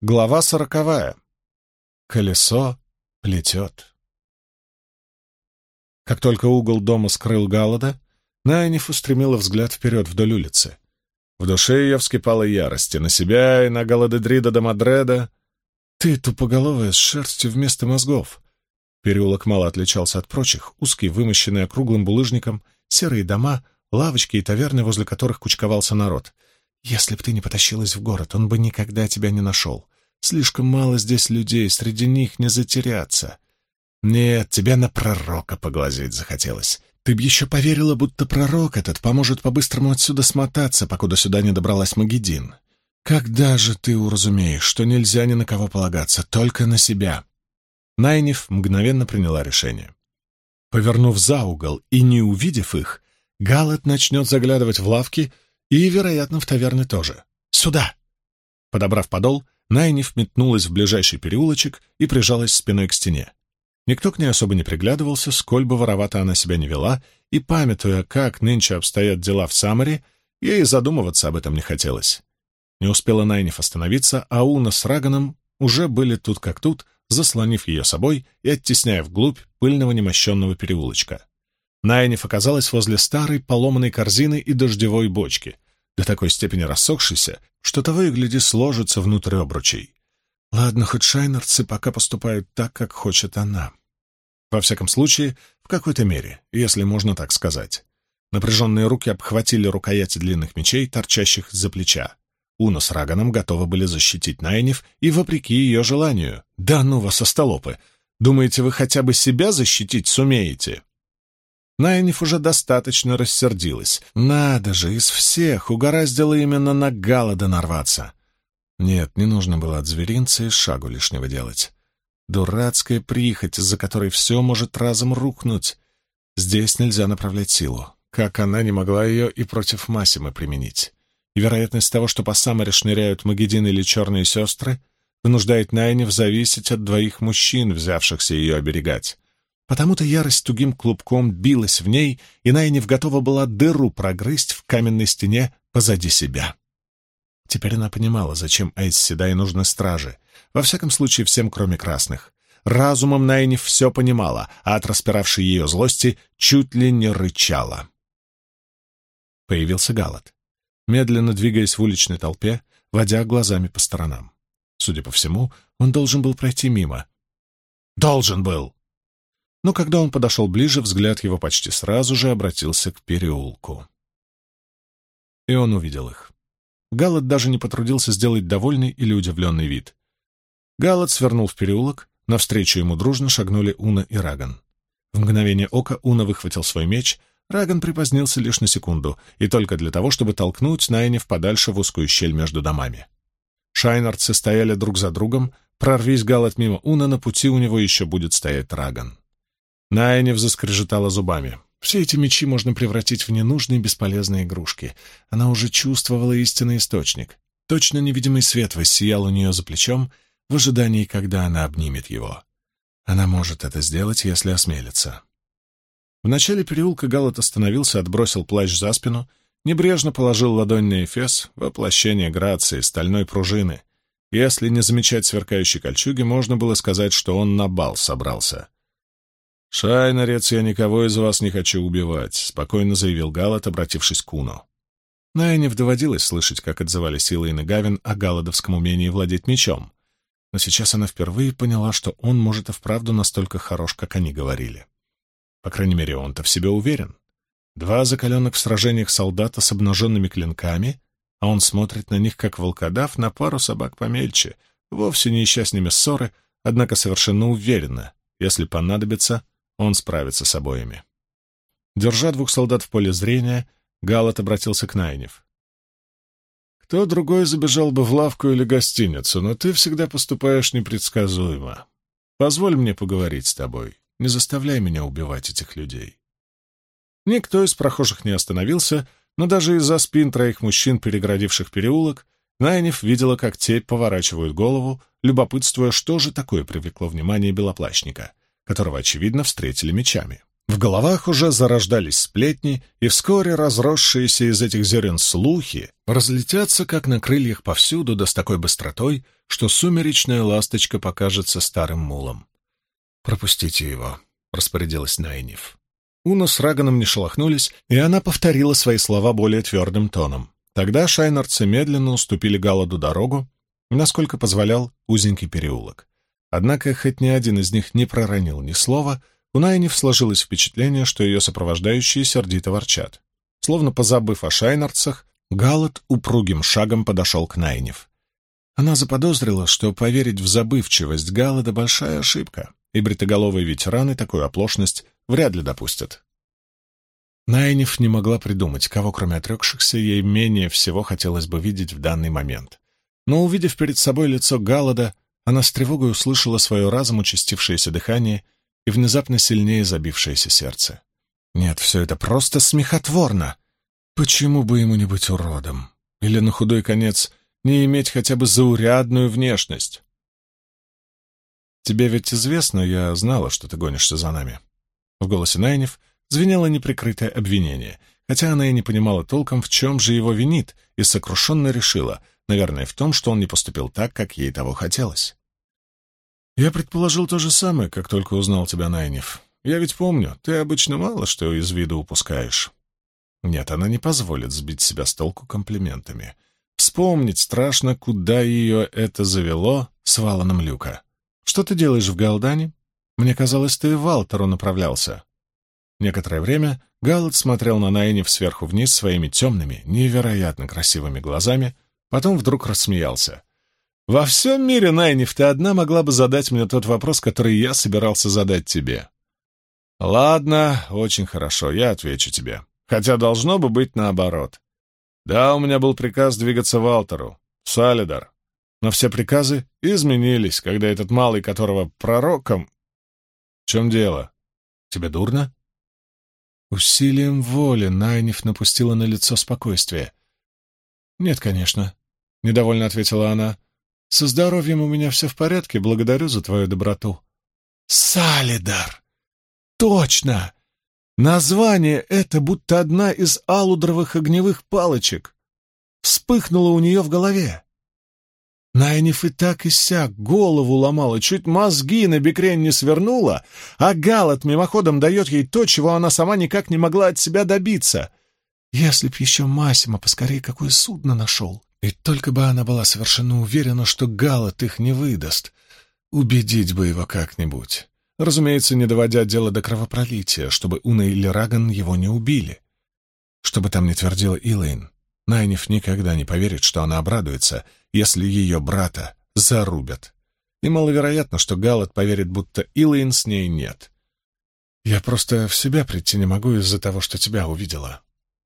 Глава 40. Колесо плетет. Как только угол дома скрыл Галлада, Найниф устремила взгляд вперед вдоль улицы. В душе ее вскипала ярость и на себя, и на Галадедрида де Мадреда. «Ты тупоголовая с шерстью вместо мозгов!» Переулок мало отличался от прочих, узкий, вымощенный округлым булыжником, серые дома, лавочки и таверны, возле которых кучковался народ. «Если б ты не потащилась в город, он бы никогда тебя не нашел. Слишком мало здесь людей, среди них не затеряться. Нет, тебе на пророка поглазеть захотелось. Ты б еще поверила, будто пророк этот поможет по-быстрому отсюда смотаться, покуда сюда не добралась Магеддин. Когда же ты уразумеешь, что нельзя ни на кого полагаться, только на себя?» Найниф мгновенно приняла решение. Повернув за угол и не увидев их, Галлад начнет заглядывать в лавки и, вероятно, в таверны тоже. «Сюда!» Подобрав подол, Найниф метнулась в ближайший переулочек и прижалась спиной к стене. Никто к ней особо не приглядывался, сколь бы воровато она себя не вела, и, памятуя, как нынче обстоят дела в Самаре, ей задумываться об этом не хотелось. Не успела Найниф остановиться, а Уна с Раганом уже были тут как тут, заслонив ее собой и оттесняя вглубь пыльного немощенного переулочка. Найниф оказалась возле старой поломанной корзины и дождевой бочки, до такой степени рассохшейся, что того и гляди сложится внутрь обручей. Ладно, хоть шайнерцы пока поступают так, как хочет она. Во всяком случае, в какой-то мере, если можно так сказать. Напряженные руки обхватили рукояти длинных мечей, торчащих из-за плеча. Уна с Раганом готовы были защитить Найниф и вопреки ее желанию. «Да ну вас, остолопы! Думаете, вы хотя бы себя защитить сумеете?» Найниф уже достаточно рассердилась. Надо же, из всех угораздило именно на Галлада нарваться. Нет, не нужно было от зверинца и шагу лишнего делать. Дурацкая прихоть, из-за которой все может разом рухнуть. Здесь нельзя направлять силу. Как она не могла ее и против Массимы применить. И вероятность того, что по Самаре шныряют Магеддин или черные сестры, вынуждает Найниф зависеть от двоих мужчин, взявшихся ее оберегать. Потому-то ярость тугим клубком билась в ней, и Найниф готова была дыру прогрызть в каменной стене позади себя. Теперь она понимала, зачем Айс Седай нужны стражи. Во всяком случае, всем, кроме красных. Разумом Найниф все понимала, а от распиравшей ее злости чуть ли не рычала. Появился Галлад, медленно двигаясь в уличной толпе, водя глазами по сторонам. Судя по всему, он должен был пройти мимо. Должен был! Но когда он подошел ближе, взгляд его почти сразу же обратился к переулку. И он увидел их. Галлад даже не потрудился сделать довольный или удивленный вид. Галлад свернул в переулок, навстречу ему дружно шагнули Уна и Раган. В мгновение ока Уна выхватил свой меч, Раган припозднился лишь на секунду, и только для того, чтобы толкнуть Найниф подальше в узкую щель между домами. Шайнардцы стояли друг за другом, прорвись Галлад мимо Уна, на пути у него еще будет стоять Раган. Найниф заскрежетала зубами. Все эти мечи можно превратить в ненужные бесполезные игрушки. Она уже чувствовала истинный источник. Точно невидимый свет воссиял у нее за плечом в ожидании, когда она обнимет его. Она может это сделать, если осмелится. В начале переулка Галлад остановился, отбросил плащ за спину, небрежно положил ладонь на эфес, воплощение грации, стальной пружины. Если не замечать сверкающей кольчуги, можно было сказать, что он на бал собрался. «Шайнерец, я никого из вас не хочу убивать», — спокойно заявил Галлад, обратившись к Уну. Найниф доводилось слышать, как отзывались Илэйн и Гавин о галладовском умении владеть мечом, но сейчас она впервые поняла, что он может и вправду настолько хорош, как они говорили. По крайней мере, он-то в себе уверен. Два закаленных в сражениях солдата с обнаженными клинками, а он смотрит на них, как волкодав, на пару собак помельче, вовсе не ища с ними ссоры, однако совершенно уверенно, если понадобится, он справится с обоими. Держа двух солдат в поле зрения, Галлад обратился к Найниф. «Кто другой забежал бы в лавку или гостиницу, но ты всегда поступаешь непредсказуемо. Позволь мне поговорить с тобой. Не заставляй меня убивать этих людей». Никто из прохожих не остановился, но даже из-за спин троих мужчин, перегородивших переулок, Найниф видела, как те поворачивают голову, любопытствуя, что же такое привлекло внимание белоплащника, которого, очевидно, встретили мечами. В головах уже зарождались сплетни, и вскоре разросшиеся из этих зерен слухи разлетятся, как на крыльях, повсюду, да с такой быстротой, что сумеречная ласточка покажется старым мулом. «Пропустите его», — распорядилась Найниф. Уна с Раганом не шелохнулись, и она повторила свои слова более твердым тоном. Тогда шайнарцы медленно уступили Галаду дорогу, насколько позволял узенький переулок. Однако, хоть ни один из них не проронил ни слова, у Найниф сложилось впечатление, что ее сопровождающие сердито ворчат. Словно позабыв о шайнарцах, Галад упругим шагом подошел к Найниф. Она заподозрила, что поверить в забывчивость Галада — большая ошибка, и бритоголовые ветераны такую оплошность вряд ли допустят. Найниф не могла придумать, кого, кроме отрекшихся, ей менее всего хотелось бы видеть в данный момент. Но, увидев перед собой лицо Галада, она с тревогой услышала свое разом участившееся дыхание и внезапно сильнее забившееся сердце. Нет, все это просто смехотворно. Почему бы ему не быть уродом? Или, на худой конец, не иметь хотя бы заурядную внешность? «Тебе ведь известно, я знала, что ты гонишься за нами». В голосе Найниф звенело неприкрытое обвинение, хотя она и не понимала толком, в чем же его винит, и сокрушенно решила, наверное, в том, что он не поступил так, как ей того хотелось. «Я предположил то же самое, как только узнал тебя, Найниф. Я ведь помню, ты обычно мало что из виду упускаешь». Нет, она не позволит сбить себя с толку комплиментами. Вспомнить страшно, куда ее это завело с Валаном Люка. «Что ты делаешь в Галдане? Мне казалось, ты в Алтору направлялся». Некоторое время Галад смотрел на Найниф сверху вниз своими темными, невероятно красивыми глазами, потом вдруг рассмеялся. «Во всем мире, Найниф, ты одна могла бы задать мне тот вопрос, который я собирался задать тебе». «Ладно, очень хорошо, я отвечу тебе. Хотя должно бы быть наоборот. Да, у меня был приказ двигаться в Алтору, в Салидар. Но все приказы изменились, когда этот малый, которого пророком...» «В чем дело? Тебе дурно?» Усилием воли Найниф напустила на лицо спокойствие. «Нет, конечно», — недовольно ответила она. «Со здоровьем у меня все в порядке, благодарю за твою доброту». «Салидар! Точно! Название это будто одна из алудровых огневых палочек. Вспыхнуло у нее в голове. Найниф и так и сяк голову ломала, чуть мозги на бекрень не свернула, а Галад мимоходом дает ей то, чего она сама никак не могла от себя добиться. Если б еще Массимо поскорее какое судно нашел. И только бы она была совершенно уверена, что Галад их не выдаст. Убедить бы его как-нибудь. Разумеется, не доводя дело до кровопролития, чтобы Уна или Раган его не убили. Чтобы там не твердила Илэйн, Найниф никогда не поверит, что она обрадуется, если ее брата зарубят. И маловероятно, что Галад поверит, будто Илэйн с ней нет. «Я просто в себя прийти не могу из-за того, что тебя увидела».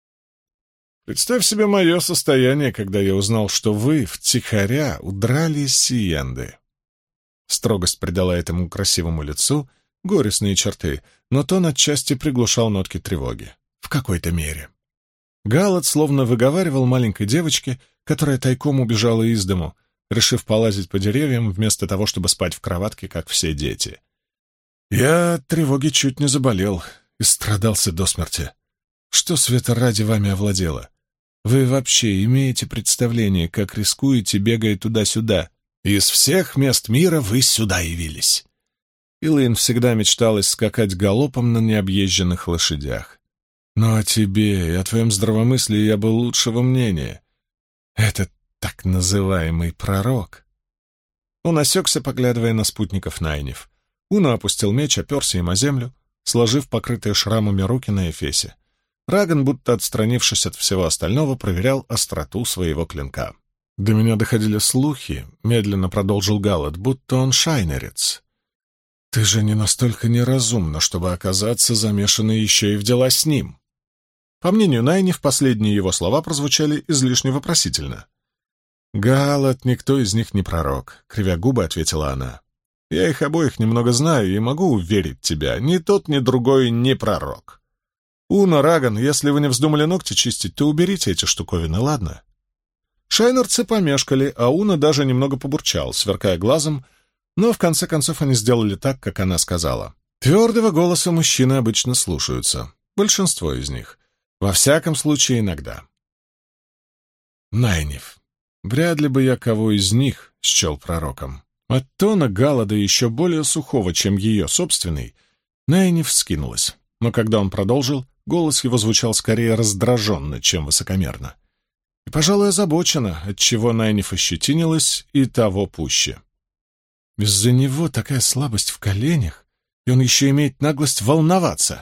«Представь себе мое состояние, когда я узнал, что вы втихаря удрали из Сиенды». Строгость придала этому красивому лицу горестные черты, но тон отчасти приглушал нотки тревоги. В какой-то мере. Галад словно выговаривал маленькой девочке, которая тайком убежала из дому, решив полазить по деревьям вместо того, чтобы спать в кроватке, как все дети. «Я от тревоги чуть не заболел и страдался до смерти. Что, света ради, вами овладело? Вы вообще имеете представление, как рискуете, бегая туда-сюда? Из всех мест мира вы сюда явились». Илэйн всегда мечталось скакать галопом на необъезженных лошадях. «Но о тебе и о твоем здравомыслии я был лучшего мнения. Этот так называемый пророк». Он осекся, поглядывая на спутников Найниф. Уна опустил меч, оперся им о землю, сложив покрытые шрамами руки на эфесе. Раган, будто отстранившись от всего остального, проверял остроту своего клинка. «До меня доходили слухи», — медленно продолжил Галад, — «будто он шайнерец. Ты же не настолько неразумна, чтобы оказаться замешанной еще и в дела с ним». По мнению Найниф, последние его слова прозвучали излишне вопросительно. «Галад, никто из них не пророк», — кривя губы, ответила она. «Я их обоих немного знаю и могу уверить тебя, ни тот, ни другой не пророк. Уна, Раган, если вы не вздумали ногти чистить, то уберите эти штуковины, ладно?» Шайнерцы помешкали, а Уна даже немного побурчал, сверкая глазом, но в конце концов они сделали так, как она сказала. Твердого голоса мужчины обычно слушаются. Большинство из них. Во всяком случае, иногда. Найниф. Вряд ли бы я кого из них счел пророком. От тона Галлада, еще более сухого, чем ее собственный, Найниф вскинулась. Но когда он продолжил, голос его звучал скорее раздраженно, чем высокомерно. И, пожалуй, озабочена, отчего Найниф ощетинилась, и того пуще. Из-за него такая слабость в коленях, и он еще имеет наглость волноваться.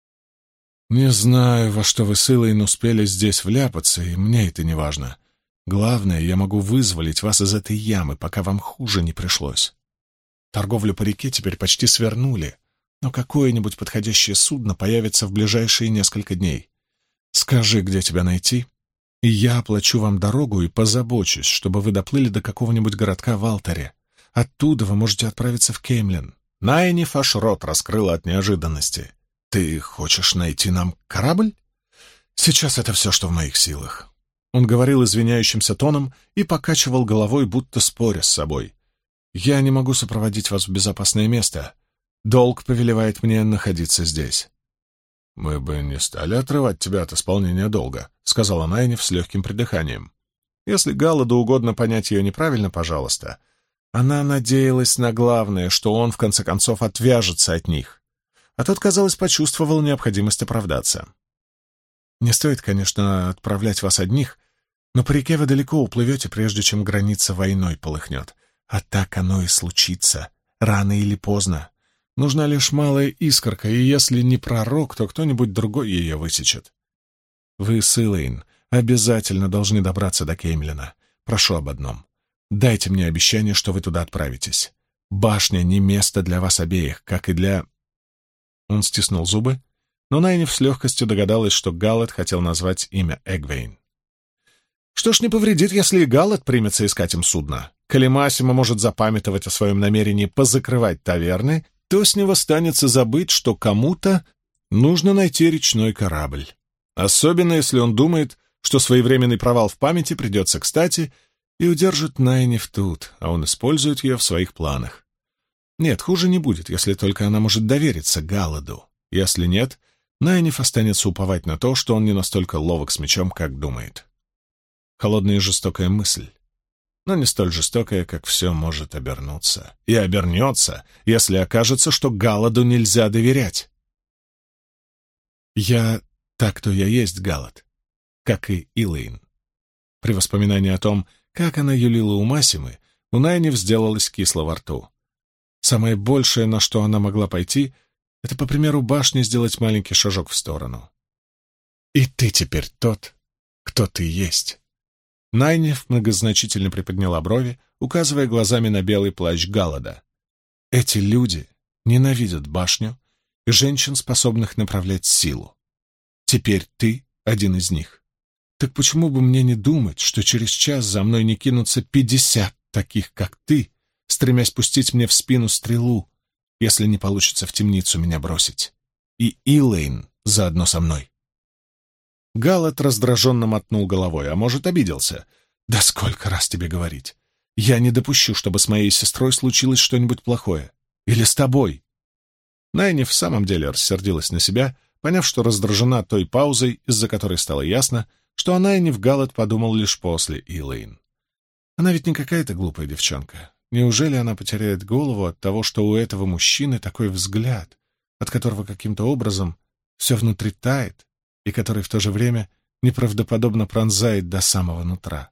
Не знаю, во что вы с Илэйн успели здесь вляпаться, и мне это не важно. Главное, я могу вызволить вас из этой ямы, пока вам хуже не пришлось. Торговлю по реке теперь почти свернули, но какое-нибудь подходящее судно появится в ближайшие несколько дней. Скажи, где тебя найти, и я оплачу вам дорогу и позабочусь, чтобы вы доплыли до какого-нибудь городка в Алтаре. Оттуда вы можете отправиться в Кеймлин». Найниф аж рот раскрыла от неожиданности. «Ты хочешь найти нам корабль?» «Сейчас это все, что в моих силах». Он говорил извиняющимся тоном и покачивал головой, будто споря с собой. «Я не могу сопроводить вас в безопасное место. Долг повелевает мне находиться здесь». «Мы бы не стали отрывать тебя от исполнения долга», — сказала Найниф с легким придыханием. Если Галладу угодно понять ее неправильно, пожалуйста. Она надеялась на главное, что он, в конце концов, отвяжется от них. А тот, казалось, почувствовал необходимость оправдаться. «Не стоит, конечно, отправлять вас одних, но по реке вы далеко уплывете, прежде чем граница войной полыхнет. А так оно и случится, рано или поздно. Нужна лишь малая искорка, и если не пророк, то кто-нибудь другой ее высечет. Вы с Илэйн обязательно должны добраться до Кеймлина. Прошу об одном. Дайте мне обещание, что вы туда отправитесь. Башня не место для вас обеих, как и для...» Он стиснул зубы, но Найниф с легкостью догадалась, что Галлад хотел назвать имя Эгвейн. Что ж, не повредит, если и Галлад примется искать им судно. Коли Массимо может запамятовать о своем намерении позакрывать таверны, то с него станется забыть, что кому-то нужно найти речной корабль. Особенно, если он думает, что своевременный провал в памяти придется кстати и удержит Найниф тут, а он использует ее в своих планах. Нет, хуже не будет, если только она может довериться Галладу. Если нет, Найниф останется уповать на то, что он не настолько ловок с мечом, как думает. Холодная и жестокая мысль, но не столь жестокая, как все может обернуться. И обернется, если окажется, что Галладу нельзя доверять. Я так, кто я есть, Галлад, как и Илэйн. При воспоминании о том, как она юлила у Массимы, у Найниф сделалось кисло во рту. Самое большее, на что она могла пойти, это, по примеру башни, сделать маленький шажок в сторону. И ты теперь тот, кто ты есть. Найниф многозначительно приподняла брови, указывая глазами на белый плащ Галлада. Эти люди ненавидят башню и женщин, способных направлять силу. Теперь ты один из них. Так почему бы мне не думать, что через час за мной не кинутся 50 таких, как ты, стремясь пустить мне в спину стрелу, если не получится в темницу меня бросить? И Илэйн заодно со мной. Галлад раздраженно мотнул головой, а может, обиделся. «Да сколько раз тебе говорить? Я не допущу, чтобы с моей сестрой случилось что-нибудь плохое. Или с тобой». Найниф в самом деле рассердилась на себя, поняв, что раздражена той паузой, из-за которой стало ясно, что о Найниф Галлад подумал лишь после Илэйн. Она ведь не какая-то глупая девчонка. Неужели она потеряет голову от того, что у этого мужчины такой взгляд, от которого каким-то образом все внутри тает, и который в то же время неправдоподобно пронзает до самого нутра?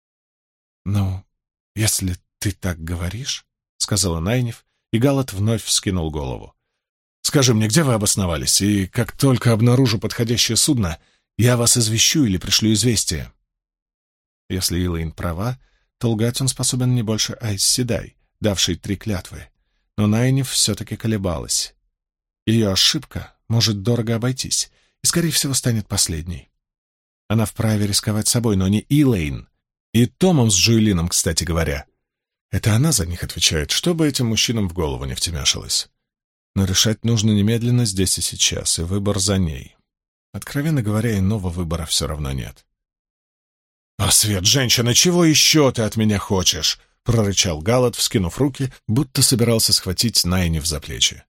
«Ну, если ты так говоришь», — сказала Найниф, и Галлад вновь вскинул голову. «Скажи мне, где вы обосновались, и как только обнаружу подходящее судно, я вас извещу или пришлю известие». Если Илэйн права, то лгать он способен не больше Айс Седай, давшей 3 клятвы. Но Найниф все-таки колебалась. Ее ошибка может дорого обойтись, и, скорее всего, станет последней. Она вправе рисковать собой, но не Илэйн. И Томом с Джуэлином, кстати говоря. Это она за них отвечает, чтобы этим мужчинам в голову не втемяшилось. Но решать нужно немедленно, здесь и сейчас, и выбор за ней. Откровенно говоря, иного выбора все равно нет. «А, Свет, женщина, чего еще ты от меня хочешь?» — прорычал Галлад, вскинув руки, будто собирался схватить Найниф за плечи.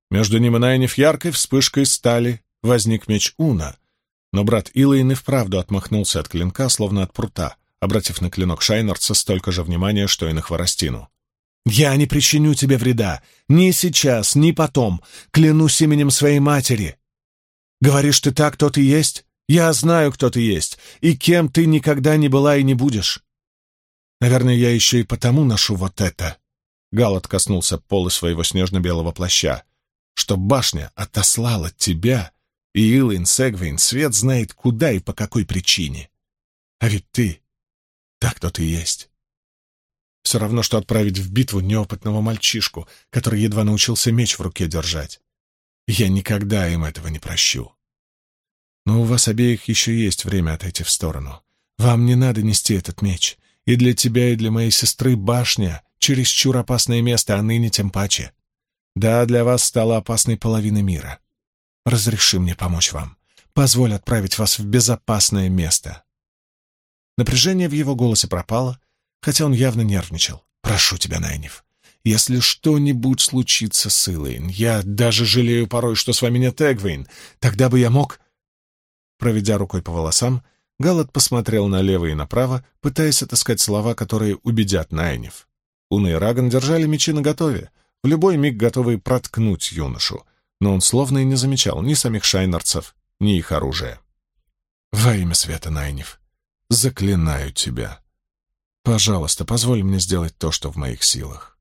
Между ним и Найниф яркой вспышкой стали возник меч Уна, но брат Илэйн и вправду отмахнулся от клинка, словно от прута, обратив на клинок Шайнардса столько же внимания, что и на хворостину. «Я не причиню тебе вреда, ни сейчас, ни потом, клянусь именем своей матери. Говоришь ты так, кто ты есть? Я знаю, кто ты есть, и кем ты никогда не была и не будешь. Наверное, я еще и потому ношу вот это». Галат коснулся пола своего снежно-белого плаща, что башня отослала тебя, и Илэйн Сегвейн свет знает куда и по какой причине. А ведь ты так, кто ты есть. Все равно, что отправить в битву неопытного мальчишку, который едва научился меч в руке держать. Я никогда им этого не прощу. Но у вас обеих еще есть время отойти в сторону. Вам не надо нести этот меч. И для тебя, и для моей сестры башня — чересчур опасное место, а ныне тем паче. Да, для вас стала опасной половина мира. Разреши мне помочь вам. Позволь отправить вас в безопасное место. Напряжение в его голосе пропало, хотя он явно нервничал. «Прошу тебя, Найниф, если что-нибудь случится с Илэйн, я даже жалею порой, что с вами нет Эгвейн, тогда бы я мог...» Проведя рукой по волосам, Галат посмотрел налево и направо, пытаясь отыскать слова, которые убедят Найниф. Уна и Раган держали мечи наготове, в любой миг готовые проткнуть юношу, но он словно и не замечал ни самих шайнардцев, ни их оружия. «Во имя света, Найниф, заклинаю тебя. Пожалуйста, позволь мне сделать то, что в моих силах».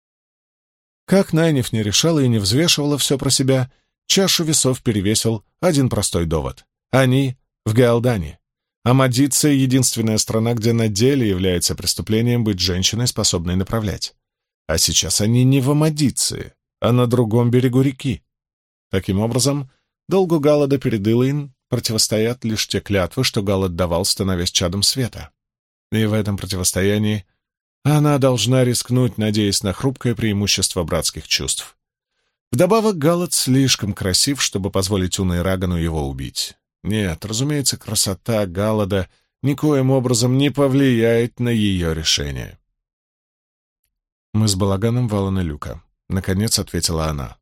Как Найниф не решала и не взвешивала все про себя, чашу весов перевесил один простой довод. Они в Гаалдане. А Мадиция — единственная страна, где на деле является преступлением быть женщиной, способной направлять. А сейчас они не в Амадиции, а на другом берегу реки. Таким образом, долгу Галлада перед Илэйн противостоят лишь те клятвы, что Галлад давал, становясь чадом света. И в этом противостоянии она должна рискнуть, надеясь на хрупкое преимущество братских чувств. Вдобавок, Галлад слишком красив, чтобы позволить Уна и Рагану его убить. Нет, разумеется, красота Галлада никоим образом не повлияет на ее решение. «Мы с балаганом Валана Люка», — наконец ответила она.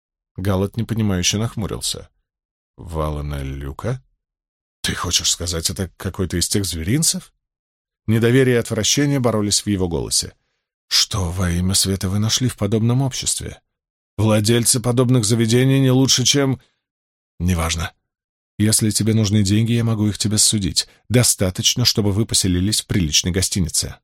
Галлад непонимающе нахмурился. «Валана Люка? Ты хочешь сказать, это какой-то из тех зверинцев?» Недоверие и отвращение боролись в его голосе. «Что во имя света вы нашли в подобном обществе? Владельцы подобных заведений не лучше, чем...» «Неважно. Если тебе нужны деньги, я могу их тебе ссудить. Достаточно, чтобы вы поселились в приличной гостинице».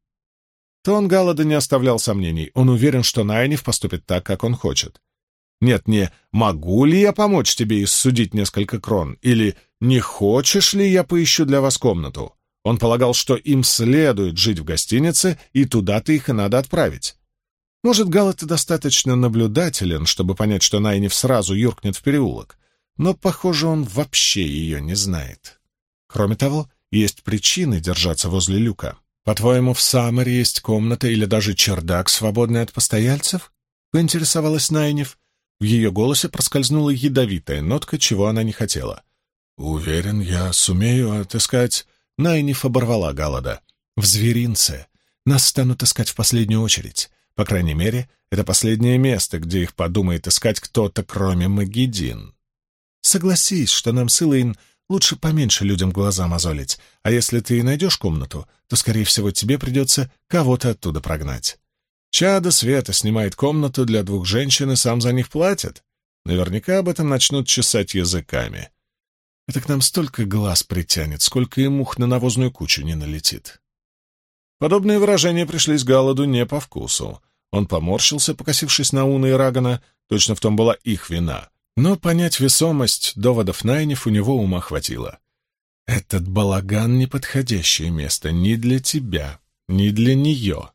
Тон Галлада не оставлял сомнений. Он уверен, что Найниф поступит так, как он хочет. Нет, не «могу ли я помочь тебе и ссудить несколько крон» или «не хочешь ли я поищу для вас комнату». Он полагал, что им следует жить в гостинице, и туда-то их и надо отправить. Может, Галлад и достаточно наблюдателен, чтобы понять, что Найниф сразу юркнет в переулок, но, похоже, он вообще ее не знает. Кроме того, есть причины держаться возле люка. «По-твоему, в Саммере есть комната или даже чердак, свободный от постояльцев?» — поинтересовалась Найниф. В ее голосе проскользнула ядовитая нотка, чего она не хотела. «Уверен, я сумею отыскать...» Найниф оборвала Галлада. «В зверинце. Нас станут искать в последнюю очередь. По крайней мере, это последнее место, где их подумает искать кто-то, кроме Магеддин. Согласись, что нам с Илэйн лучше поменьше людям глаза мозолить, а если ты и найдешь комнату, то, скорее всего, тебе придется кого-то оттуда прогнать. Чадо света снимает комнату для 2 женщин и сам за них платит. Наверняка об этом начнут чесать языками. Это к нам столько глаз притянет, сколько и мух на навозную кучу не налетит». Подобные выражения пришлись Галладу не по вкусу. Он поморщился, покосившись на Уна и Рагана, точно в том была их вина. Но понять весомость доводов Найниф у него ума хватило. «Этот балаган — неподходящее место ни для тебя, ни для нее.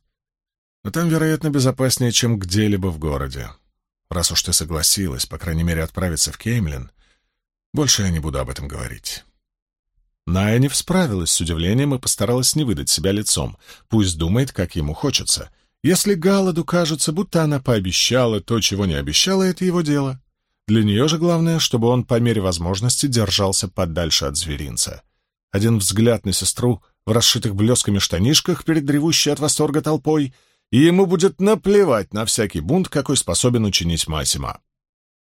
Но там, вероятно, безопаснее, чем где-либо в городе. Раз уж ты согласилась, по крайней мере, отправиться в Кеймлин, больше я не буду об этом говорить». Найниф справилась с удивлением и постаралась не выдать себя лицом. Пусть думает, как ему хочется. Если Галладу кажется, будто она пообещала то, чего не обещала, это его дело. Для нее же главное, чтобы он по мере возможности держался подальше от зверинца. Один взгляд на сестру в расшитых блесками штанишках перед ревущей от восторга толпой, и ему будет наплевать на всякий бунт, какой способен учинить Масима.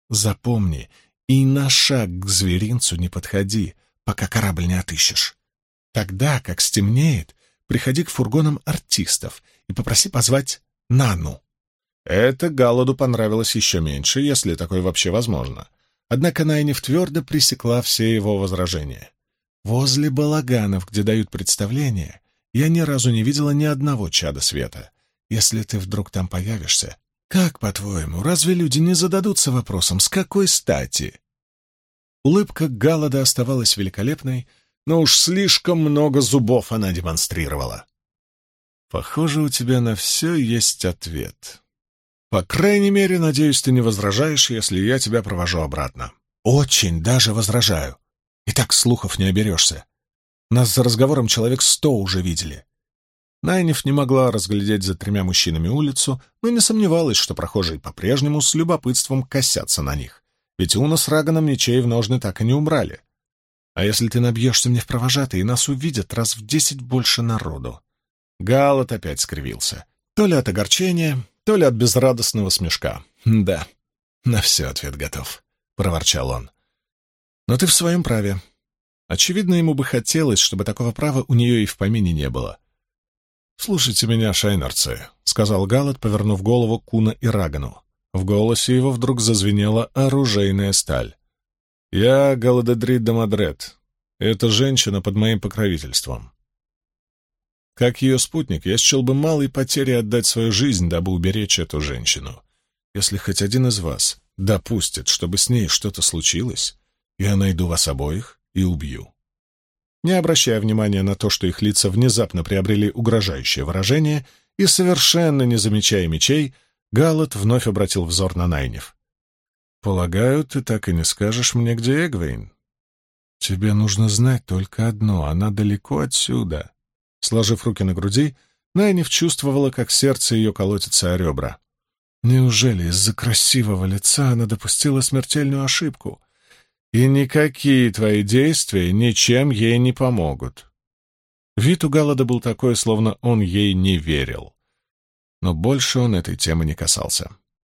запомни, и на шаг к зверинцу не подходи, пока корабль не отыщешь. Тогда, как стемнеет, приходи к фургонам артистов и попроси позвать Нану». Это Галладу понравилось еще меньше, если такое вообще возможно. Однако Найниф твердо пресекла все его возражения. «Возле балаганов, где дают представления, я ни разу не видела ни одного чада света. Если ты вдруг там появишься, как, по-твоему, разве люди не зададутся вопросом, с какой стати?» Улыбка Галлада оставалась великолепной, но уж слишком много зубов она демонстрировала. «Похоже, у тебя на все есть ответ. По крайней мере, надеюсь, ты не возражаешь, если я тебя провожу обратно». «Очень даже возражаю. И так слухов не оберешься. Нас за разговором человек 100 уже видели». Найниф не могла разглядеть за 3 мужчинами улицу, но не сомневалась, что прохожие по-прежнему с любопытством косятся на них. Ведь Уна с Раганом мечей в ножны так и не убрали. «А если ты набьешься мне в провожатые, нас увидят раз в 10 больше народу?» Галлад опять скривился. То ли от огорчения, то ли от безрадостного смешка. «Да, на все ответ готов», — проворчал он. «Но ты в своем праве. Очевидно, ему бы хотелось, чтобы такого права у нее и в помине не было». «Слушайте меня, шайнарцы», — сказал Галлад, повернув голову к Куна и Рагану. В голосе его вдруг зазвенела оружейная сталь. «Я Галадедрид де Мадред. Эта женщина под моим покровительством. Как ее спутник, я счел бы малой потерей отдать свою жизнь, дабы уберечь эту женщину. Если хоть один из вас допустит, чтобы с ней что-то случилось, я найду вас обоих и убью». Не обращая внимания на то, что их лица внезапно приобрели угрожающее выражение, и совершенно не замечая мечей, Галлад вновь обратил взор на Найниф. «Полагаю, ты так и не скажешь мне, где Эгвейн? Тебе нужно знать только одно — она далеко отсюда». Сложив руки на груди, Найниф чувствовала, как сердце ее колотится о ребра. Неужели из-за красивого лица она допустила смертельную ошибку? И никакие твои действия ничем ей не помогут. Вид у Галлада был такой, словно он ей не верил. Но больше он этой темы не касался.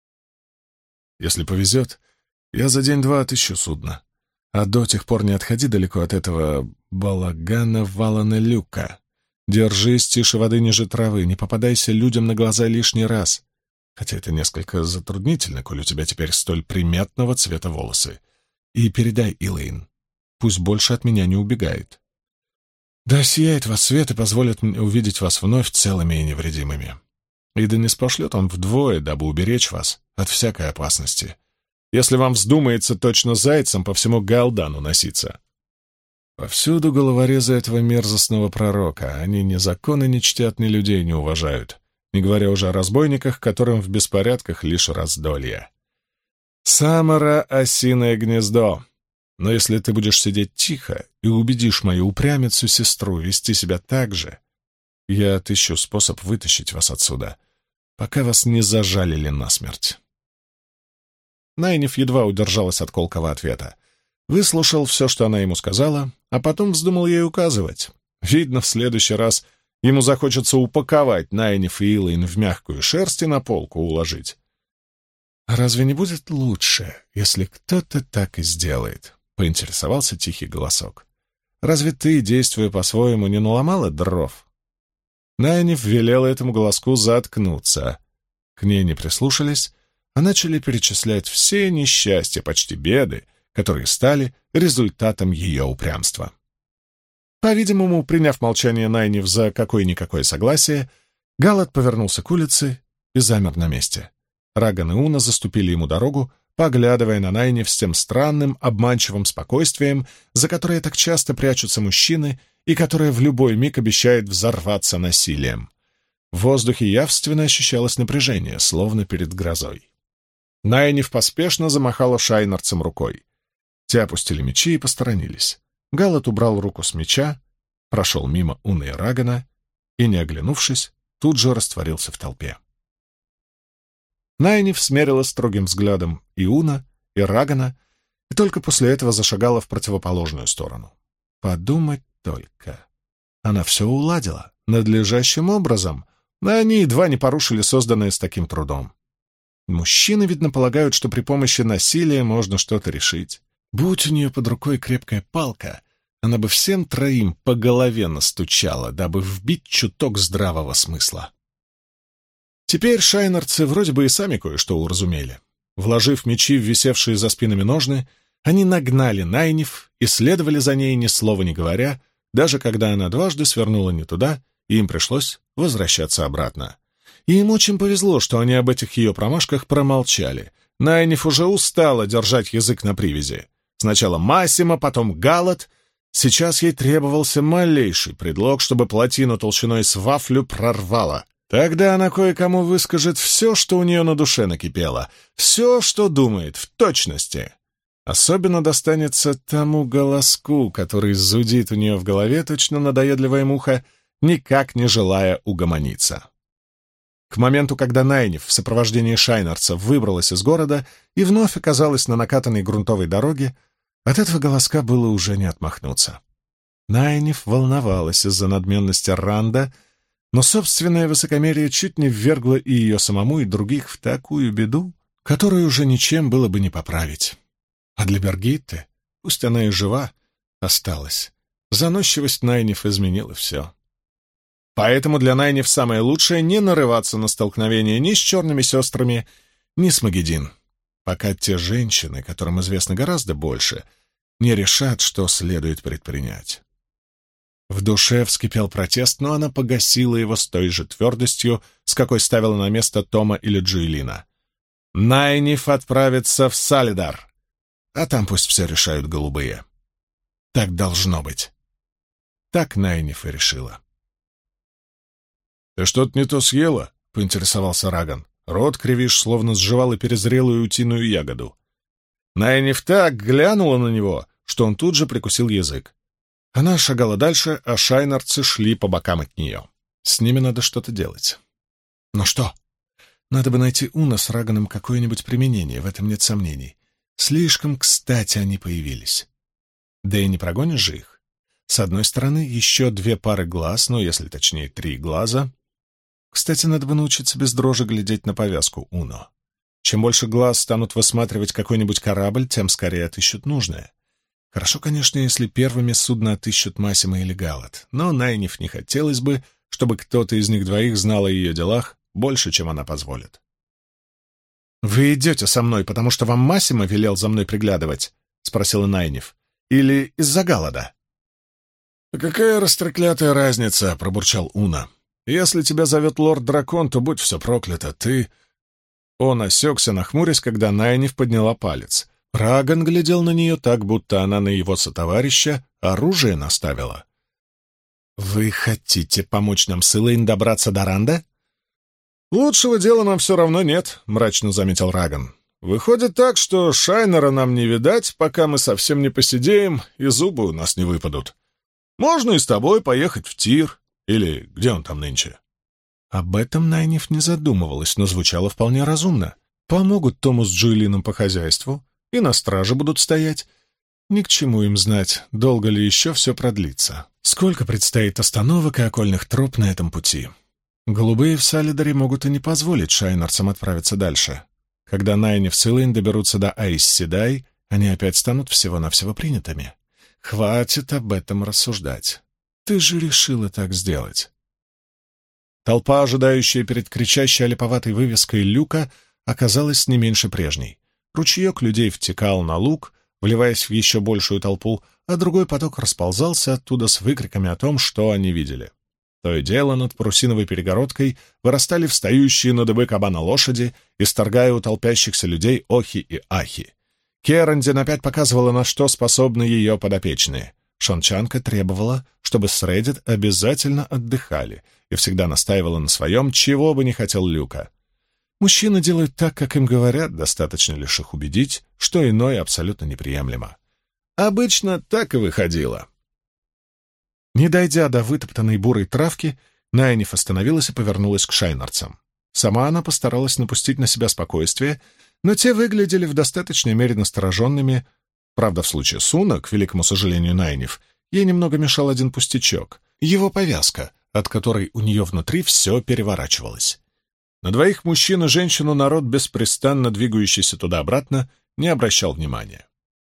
«Если повезет, я за день-два отыщу судно. А до тех пор не отходи далеко от этого балагана Валана-Люка. Держись тише воды ниже травы, не попадайся людям на глаза лишний раз. Хотя это несколько затруднительно, коль у тебя теперь столь приметного цвета волосы. И передай Илэйн, пусть больше от меня не убегает. Да сияет вас свет и позволит мне увидеть вас вновь целыми и невредимыми. И да не спошлет он вдвое, дабы уберечь вас от всякой опасности, если вам вздумается точно зайцем по всему Галдану носиться. Повсюду головорезы этого мерзостного пророка, они ни законы не чтят, ни людей не уважают, не говоря уже о разбойниках, которым в беспорядках лишь раздолье. Самара — осиное гнездо. Но если ты будешь сидеть тихо и убедишь мою упрямицу-сестру вести себя так же, я отыщу способ вытащить вас отсюда, пока вас не зажалили насмерть». Найниф едва удержалась от колкого ответа. Выслушал все, что она ему сказала, а потом вздумал ей указывать. Видно, в следующий раз ему захочется упаковать Найниф и Илэйн в мягкую шерсть и на полку уложить. «А разве не будет лучше, если кто-то так и сделает?» — поинтересовался тихий голосок. «Разве ты, действуя по-своему, не наломала дров?» Найниф велела этому голоску заткнуться. К ней не прислушались, а начали перечислять все несчастья, почти беды, которые стали результатом ее упрямства. По-видимому, приняв молчание Найниф за какое-никакое согласие, Галлад повернулся к улице и замер на месте. Раган и Уна заступили ему дорогу, поглядывая на Найниф с тем странным, обманчивым спокойствием, за которое так часто прячутся мужчины и которое в любой миг обещает взорваться насилием. В воздухе явственно ощущалось напряжение, словно перед грозой. Найниф поспешно замахала шайнарцем рукой. Те опустили мечи и посторонились. Галлад убрал руку с меча, прошел мимо Уны и Рагана и, не оглянувшись, тут же растворился в толпе. Найниф смерила строгим взглядом и Уна, и Рагана, и только после этого зашагала в противоположную сторону. Подумать только. Она все уладила надлежащим образом, но они едва не порушили созданное с таким трудом. Мужчины, видно, полагают, что при помощи насилия можно что-то решить. Будь у нее под рукой крепкая палка, она бы всем троим по голове настучала, дабы вбить чуток здравого смысла. Теперь шайнарцы вроде бы и сами кое-что уразумели. Вложив мечи в висевшие за спинами ножны, они нагнали Найниф и следовали за ней, ни слова не говоря, даже когда она дважды свернула не туда, и им пришлось возвращаться обратно. И им очень повезло, что они об этих ее промашках промолчали. Найниф уже устала держать язык на привязи. Сначала Массимо, потом Галат. Сейчас ей требовался малейший предлог, чтобы плотину толщиной с вафлю прорвало. Тогда она кое-кому выскажет все, что у нее на душе накипело, все, что думает, в точности. Особенно достанется тому голоску, который зудит у нее в голове, точно надоедливая муха, никак не желая угомониться. К моменту, когда Найниф в сопровождении шайнарцев выбралась из города и вновь оказалась на накатанной грунтовой дороге, от этого голоска было уже не отмахнуться. Найниф волновалась из-за надменности Ранда, но собственное высокомерие чуть не ввергло и ее самому, и других в такую беду, которую уже ничем было бы не поправить. А для Бергитты, пусть она и жива, осталась. Заносчивость Найниф изменила все. Поэтому для Найниф самое лучшее — не нарываться на столкновение ни с черными сестрами, ни с Магедин, пока те женщины, которым известно гораздо больше, не решат, что следует предпринять. В душе вскипел протест, но она погасила его с той же твердостью, с какой ставила на место Тома или Джуэлина. Найниф отправится в Салидар, а там пусть все решают голубые. Так должно быть. Так Найниф и решила. «Ты что-то не то съела?» — поинтересовался Раган. Рот кривишь, словно сживала перезрелую утиную ягоду. Найниф так глянула на него, что он тут же прикусил язык. Она шагала дальше, а шайнарцы шли по бокам от нее. С ними надо что-то делать. Но что? Надо бы найти Уна с Раганом какое-нибудь применение, в этом нет сомнений. Слишком кстати они появились. Да и не прогонишь же их. С одной стороны, еще 2 пары глаз, ну, если точнее 3 глаза. Кстати, надо бы научиться без дрожи глядеть на повязку Уно. Чем больше глаз станут высматривать какой-нибудь корабль, тем скорее отыщут нужное. Хорошо, конечно, если первыми судно отыщут Массимо или Галат, но Найниф не хотелось бы, чтобы кто-то из них двоих знал о ее делах больше, чем она позволит. «Вы идете со мной, потому что вам Массимо велел за мной приглядывать?» — спросила Найниф. «Или из-за Галада?» «Какая растреклятая разница?» — пробурчал Уна. «Если тебя зовет лорд-дракон, то будь все проклято, ты...» Он осекся, нахмурясь, когда Найниф подняла палец. Раган глядел на нее так, будто она на его сотоварища оружие наставила. «Вы хотите помочь нам с Элэйн добраться до Ранда?» «Лучшего дела нам все равно нет», — мрачно заметил Раган. «Выходит так, что Шайнера нам не видать, пока мы совсем не посидеем, и зубы у нас не выпадут. Можно и с тобой поехать в Тир. Или где он там нынче?» Об этом Найниф не задумывалась, но звучало вполне разумно. Помогут Тому с Джуэлином по хозяйству, и на страже будут стоять. Ни к чему им знать, долго ли еще все продлится. Сколько предстоит остановок и окольных троп на этом пути. Голубые в Салидаре могут и не позволить шайнарцам отправиться дальше. Когда Найниф с Элэйн доберутся до Айс-Седай, они опять станут всего-навсего принятыми. Хватит об этом рассуждать. Ты же решила так сделать. Толпа, ожидающая перед кричащей олиповатой вывеской люка, оказалась не меньше прежней. Ручеек людей втекал на луг, вливаясь в еще большую толпу, а другой поток расползался оттуда с выкриками о том, что они видели. То и дело над парусиновой перегородкой вырастали встающие на дыбы кабана лошади, исторгая у толпящихся людей охи и ахи. Керандин опять показывала, на что способны ее подопечные. Шончанка требовала, чтобы с Реддит обязательно отдыхали, и всегда настаивала на своем, чего бы не хотел Люка. Мужчины делают так, как им говорят, достаточно лишь их убедить, что иное абсолютно неприемлемо. Обычно так и выходило. Не дойдя до вытоптанной бурой травки, Найниф остановилась и повернулась к шайнарцам. Сама она постаралась напустить на себя спокойствие, но те выглядели в достаточной мере настороженными. Правда, в случае Суна, к великому сожалению Найниф, ей немного мешал один пустячок — его повязка, от которой у нее внутри все переворачивалось. На двоих мужчин и женщину народ, беспрестанно двигающийся туда-обратно, не обращал внимания.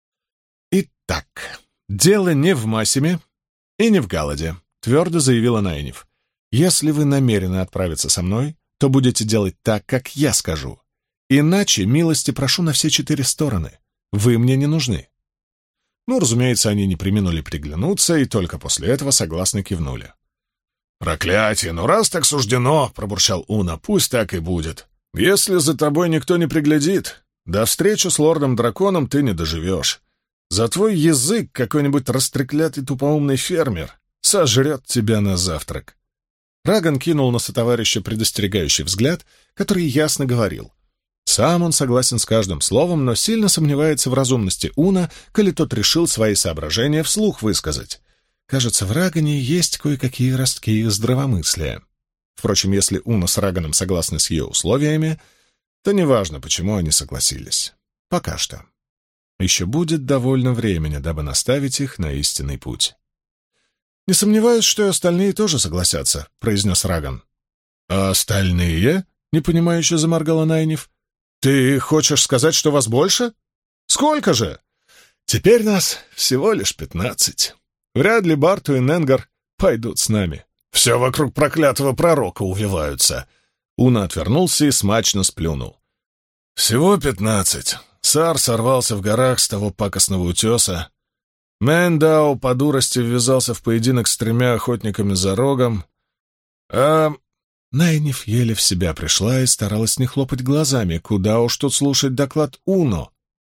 «Итак, дело не в Масиме и не в Галаде», — твердо заявила Найниф. «Если вы намерены отправиться со мной, то будете делать так, как я скажу. Иначе милости прошу на все 4 стороны. Вы мне не нужны». Ну, разумеется, они не преминули приглянуться, и только после этого согласно кивнули. «Проклятие! Ну раз так суждено, — пробурчал Уна, — пусть так и будет. Если за тобой никто не приглядит, до встречи с лордом-драконом ты не доживешь. За твой язык какой-нибудь растреклятый тупоумный фермер сожрет тебя на завтрак». Раган кинул на сотоварища предостерегающий взгляд, который ясно говорил. Сам он согласен с каждым словом, но сильно сомневается в разумности Уна, коли тот решил свои соображения вслух высказать. Кажется, в Рагане есть кое-какие ростки здравомыслия. Впрочем, если Уна с Раганом согласны с ее условиями, то неважно, почему они согласились. Пока что. Еще будет довольно времени, дабы наставить их на истинный путь. «Не сомневаюсь, что и остальные тоже согласятся», — произнес Раган. «А остальные?» — непонимающе заморгала Найниф. «Ты хочешь сказать, что вас больше? Сколько же?» «Теперь нас всего лишь 15. Вряд ли Барту и Ненгар пойдут с нами. Все вокруг проклятого пророка увиваются». Уна отвернулся и смачно сплюнул. «Всего 15. Сар сорвался в горах с того пакостного утеса. Мэндау по дурости ввязался в поединок с 3 охотниками за рогом. А...» Найниф еле в себя пришла и старалась не хлопать глазами. Куда уж тут слушать доклад Уно?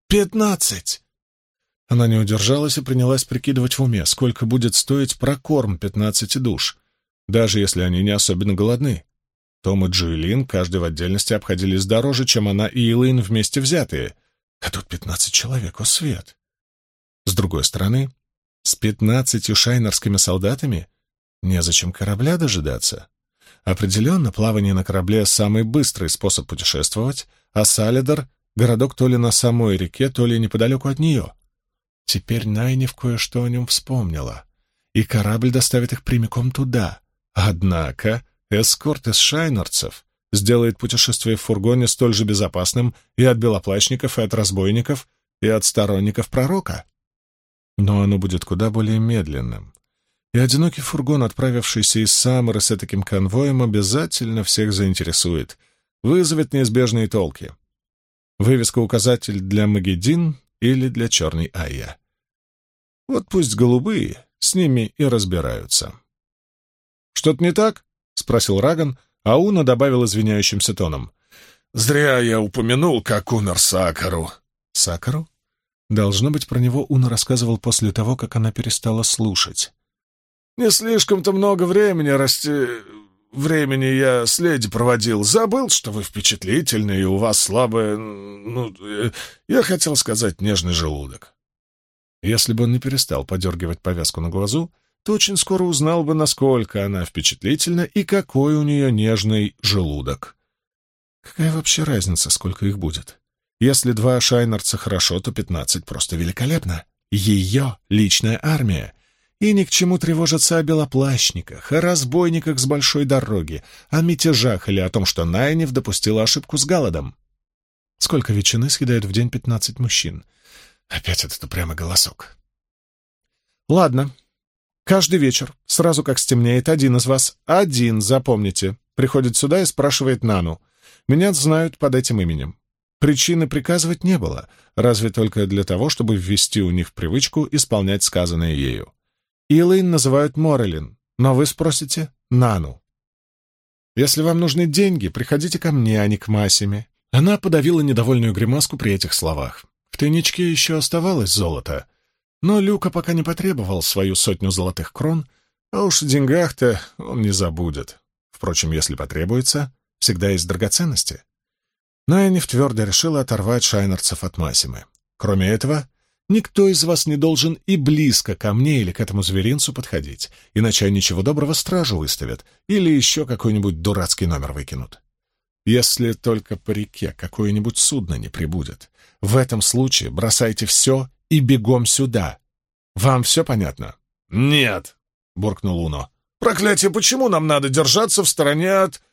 15! Она не удержалась и принялась прикидывать в уме, сколько будет стоить прокорм 15 душ, даже если они не особенно голодны. Том и Джуэлин каждый в отдельности обходились дороже, чем она и Элэйн вместе взятые. А тут 15 человек, о свет! С другой стороны, с 15 шайнерскими солдатами незачем корабля дожидаться. Определенно, плавание на корабле — самый быстрый способ путешествовать, а Салидар — городок то ли на самой реке, то ли неподалеку от нее. Теперь Найниф кое-что о нем вспомнила, и корабль доставит их прямиком туда. Однако эскорт из шайнерцев сделает путешествие в фургоне столь же безопасным и от белоплащников, и от разбойников, и от сторонников пророка. Но оно будет куда более медленным. И одинокий фургон, отправившийся из Саммера с таким конвоем, обязательно всех заинтересует, вызовет неизбежные толки. Вывеска-указатель для Магеддин или для Черной Айя. Вот пусть голубые с ними и разбираются. «Что-то не так?» — спросил Раган, а Уна добавил извиняющимся тоном. «Зря я упомянул, как умер Сакару». «Сакару?» Должно быть, про него Уна рассказывал после того, как она перестала слушать. «Не слишком-то много времени я с леди проводил. Забыл, что вы впечатлительны, и у вас слабое... я хотел сказать, нежный желудок». Если бы он не перестал подергивать повязку на глазу, то очень скоро узнал бы, насколько она впечатлительна и какой у нее нежный желудок. Какая вообще разница, сколько их будет? Если 2 шайнерца хорошо, то 15 просто великолепно. Ее личная армия. И ни к чему тревожиться о белоплащниках, о разбойниках с большой дороги, о мятежах или о том, что Найниф допустила ошибку с Галадом. Сколько ветчины съедают в день 15 мужчин? Опять этот упрямый голосок. Ладно. Каждый вечер, сразу как стемнеет, один из вас, запомните, приходит сюда и спрашивает Нану. Меня знают под этим именем. Причины приказывать не было, разве только для того, чтобы ввести у них в привычку исполнять сказанное ею. Элэйн называют Морелин, но вы спросите Нану. Если вам нужны деньги, приходите ко мне, а не к Масиме. Она подавила недовольную гримаску при этих словах. В тайничке еще оставалось золото, но Люка пока не потребовал свою 100 золотых крон, а уж о деньгах-то он не забудет. Впрочем, если потребуется, всегда есть драгоценности. Найниф твердо решила оторвать шайнерцев от Масимы. Кроме этого, никто из вас не должен и близко ко мне или к этому зверинцу подходить, иначе ничего доброго стражу выставят или еще какой-нибудь дурацкий номер выкинут. Если только по реке какое-нибудь судно не прибудет. В этом случае бросайте все и бегом сюда. Вам все понятно? — Нет, — буркнул Уно. — Проклятие, почему нам надо держаться в стороне от...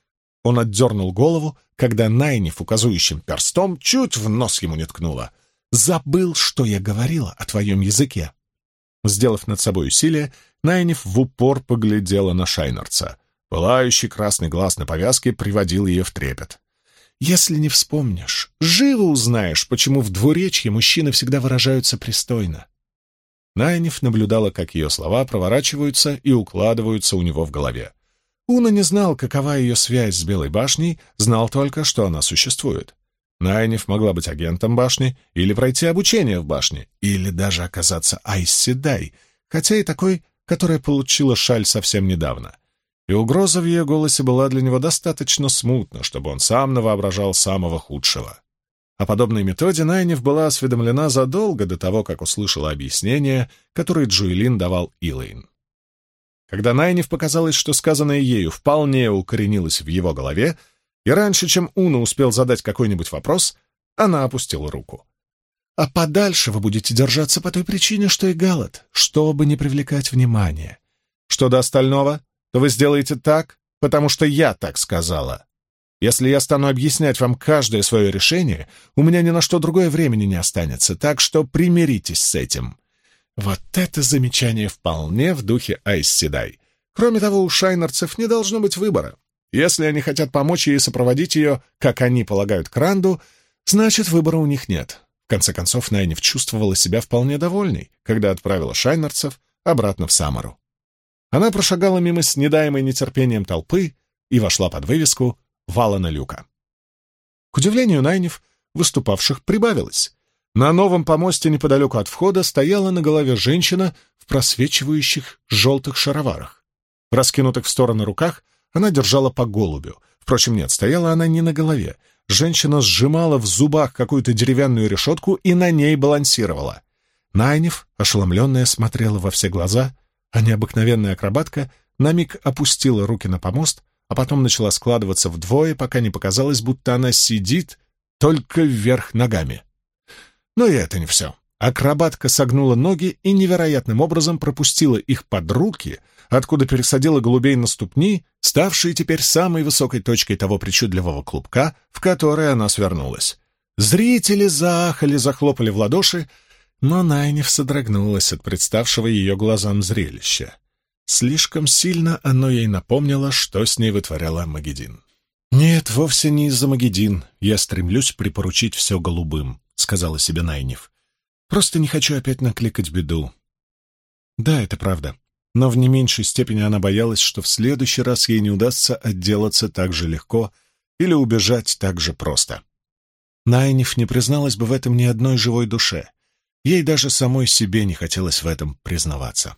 Он отдернул голову, когда Найниф указующим перстом чуть в нос ему не ткнула. «Забыл, что я говорила о твоем языке». Сделав над собой усилие, Найниф в упор поглядела на Шайнарца. Пылающий красный глаз на повязке приводил ее в трепет. «Если не вспомнишь, живо узнаешь, почему в двуречье мужчины всегда выражаются пристойно». Найниф наблюдала, как ее слова проворачиваются и укладываются у него в голове. Уна не знал, какова ее связь с Белой башней, знал только, что она существует. Найниф могла быть агентом башни, или пройти обучение в башне, или даже оказаться Айс Седай, хотя и такой, которая получила шаль совсем недавно. И угроза в ее голосе была для него достаточно смутна, чтобы он сам навоображал самого худшего. О подобной методе Найниф была осведомлена задолго до того, как услышала объяснение, которое Джуэлин давал Илэйн. Когда Найниф показалось, что сказанное ею вполне укоренилось в его голове, и раньше, чем Уна успел задать какой-нибудь вопрос, она опустила руку. «А подальше вы будете держаться по той причине, что и Галат, чтобы не привлекать внимания. Что до остального, то вы сделаете так, потому что я так сказала. Если я стану объяснять вам каждое свое решение, у меня ни на что другое времени не останется, так что примиритесь с этим». Вот это замечание вполне в духе Айс Седай. Кроме того, у шайнарцев не должно быть выбора. Если они хотят помочь ей сопроводить ее, как они полагают, к Ранду, значит, выбора у них нет. В конце концов, Найниф чувствовала себя вполне довольной, когда отправила шайнарцев обратно в Самару. Она прошагала мимо снедаемой нетерпением толпы и вошла под вывеску Валана Люка. К удивлению Найниф, выступавших прибавилось. На новом помосте неподалеку от входа стояла на голове женщина в просвечивающих желтых шароварах. В раскинутых в стороны руках она держала по голубю. Впрочем, нет, стояла она не на голове. Женщина сжимала в зубах какую-то деревянную решетку и на ней балансировала. Найниф, ошеломленная, смотрела во все глаза, а необыкновенная акробатка на миг опустила руки на помост, а потом начала складываться вдвое, пока не показалось, будто она сидит только вверх ногами. Но и это не все. Акробатка согнула ноги и невероятным образом пропустила их под руки, откуда пересадила голубей на ступни, ставшие теперь самой высокой точкой того причудливого клубка, в который она свернулась. Зрители заахали, захлопали в ладоши, но Найниф содрогнулась от представшего ее глазам зрелища. Слишком сильно оно ей напомнило, что с ней вытворяла Магедин. «Нет, вовсе не из-за Магедин. Я стремлюсь припоручить все голубым», — сказала себе Найниф. «Просто не хочу опять накликать беду». Да, это правда. Но в не меньшей степени она боялась, что в следующий раз ей не удастся отделаться так же легко или убежать так же просто. Найниф не призналась бы в этом ни одной живой душе. Ей даже самой себе не хотелось в этом признаваться.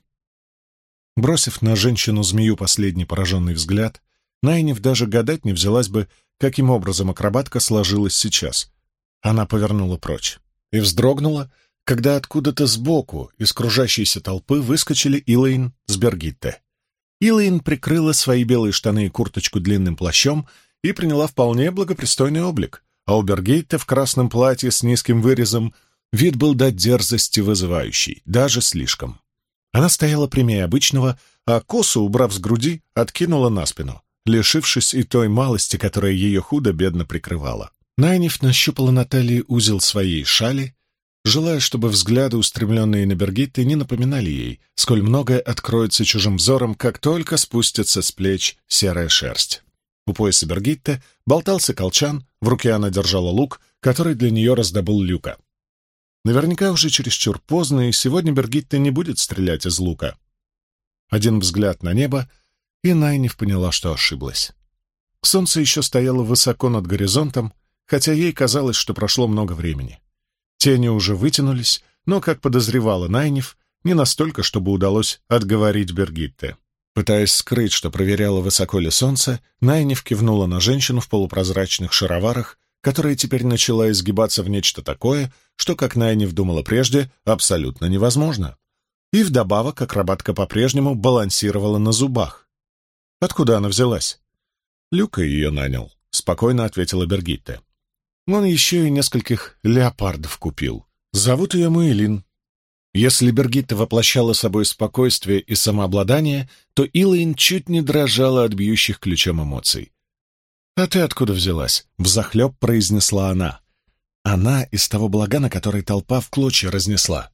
Бросив на женщину-змею последний пораженный взгляд, Найниф даже гадать не взялась бы, каким образом акробатка сложилась сейчас. Она повернула прочь и вздрогнула, когда откуда-то сбоку из кружащейся толпы выскочили Илэйн с Бергитте. Илэйн прикрыла свои белые штаны и курточку длинным плащом и приняла вполне благопристойный облик, а у Бергитте в красном платье с низким вырезом вид был до дерзости вызывающий, даже слишком. Она стояла прямее обычного, а косу, убрав с груди, откинула на спину, лишившись и той малости, которая ее худо-бедно прикрывала. Найниф нащупала на талии узел своей шали, желая, чтобы взгляды, устремленные на Бергитте, не напоминали ей, сколь многое откроется чужим взором, как только спустится с плеч серая шерсть. У пояса Бергитте болтался колчан, в руке она держала лук, который для нее раздобыл Люка. Наверняка уже чересчур поздно, и сегодня Бергитте не будет стрелять из лука. Один взгляд на небо, и Найниф поняла, что ошиблась. Солнце еще стояло высоко над горизонтом, хотя ей казалось, что прошло много времени. Тени уже вытянулись, но, как подозревала Найниф, не настолько, чтобы удалось отговорить Бергитте. Пытаясь скрыть, что проверяла, высоко ли солнце, Найниф кивнула на женщину в полупрозрачных шароварах, которая теперь начала изгибаться в нечто такое, что, как Найниф думала прежде, абсолютно невозможно. И вдобавок акробатка по-прежнему балансировала на зубах. Откуда она взялась? Люка ее нанял, — спокойно ответила Бергитте. Он еще и нескольких леопардов купил. Зовут ее Муэлин. Если Бергитта воплощала собой спокойствие и самообладание, то Илэйн чуть не дрожала от бьющих ключом эмоций. «А ты откуда взялась?» — взахлеб произнесла она. Она из того балагана, который толпа в клочья разнесла.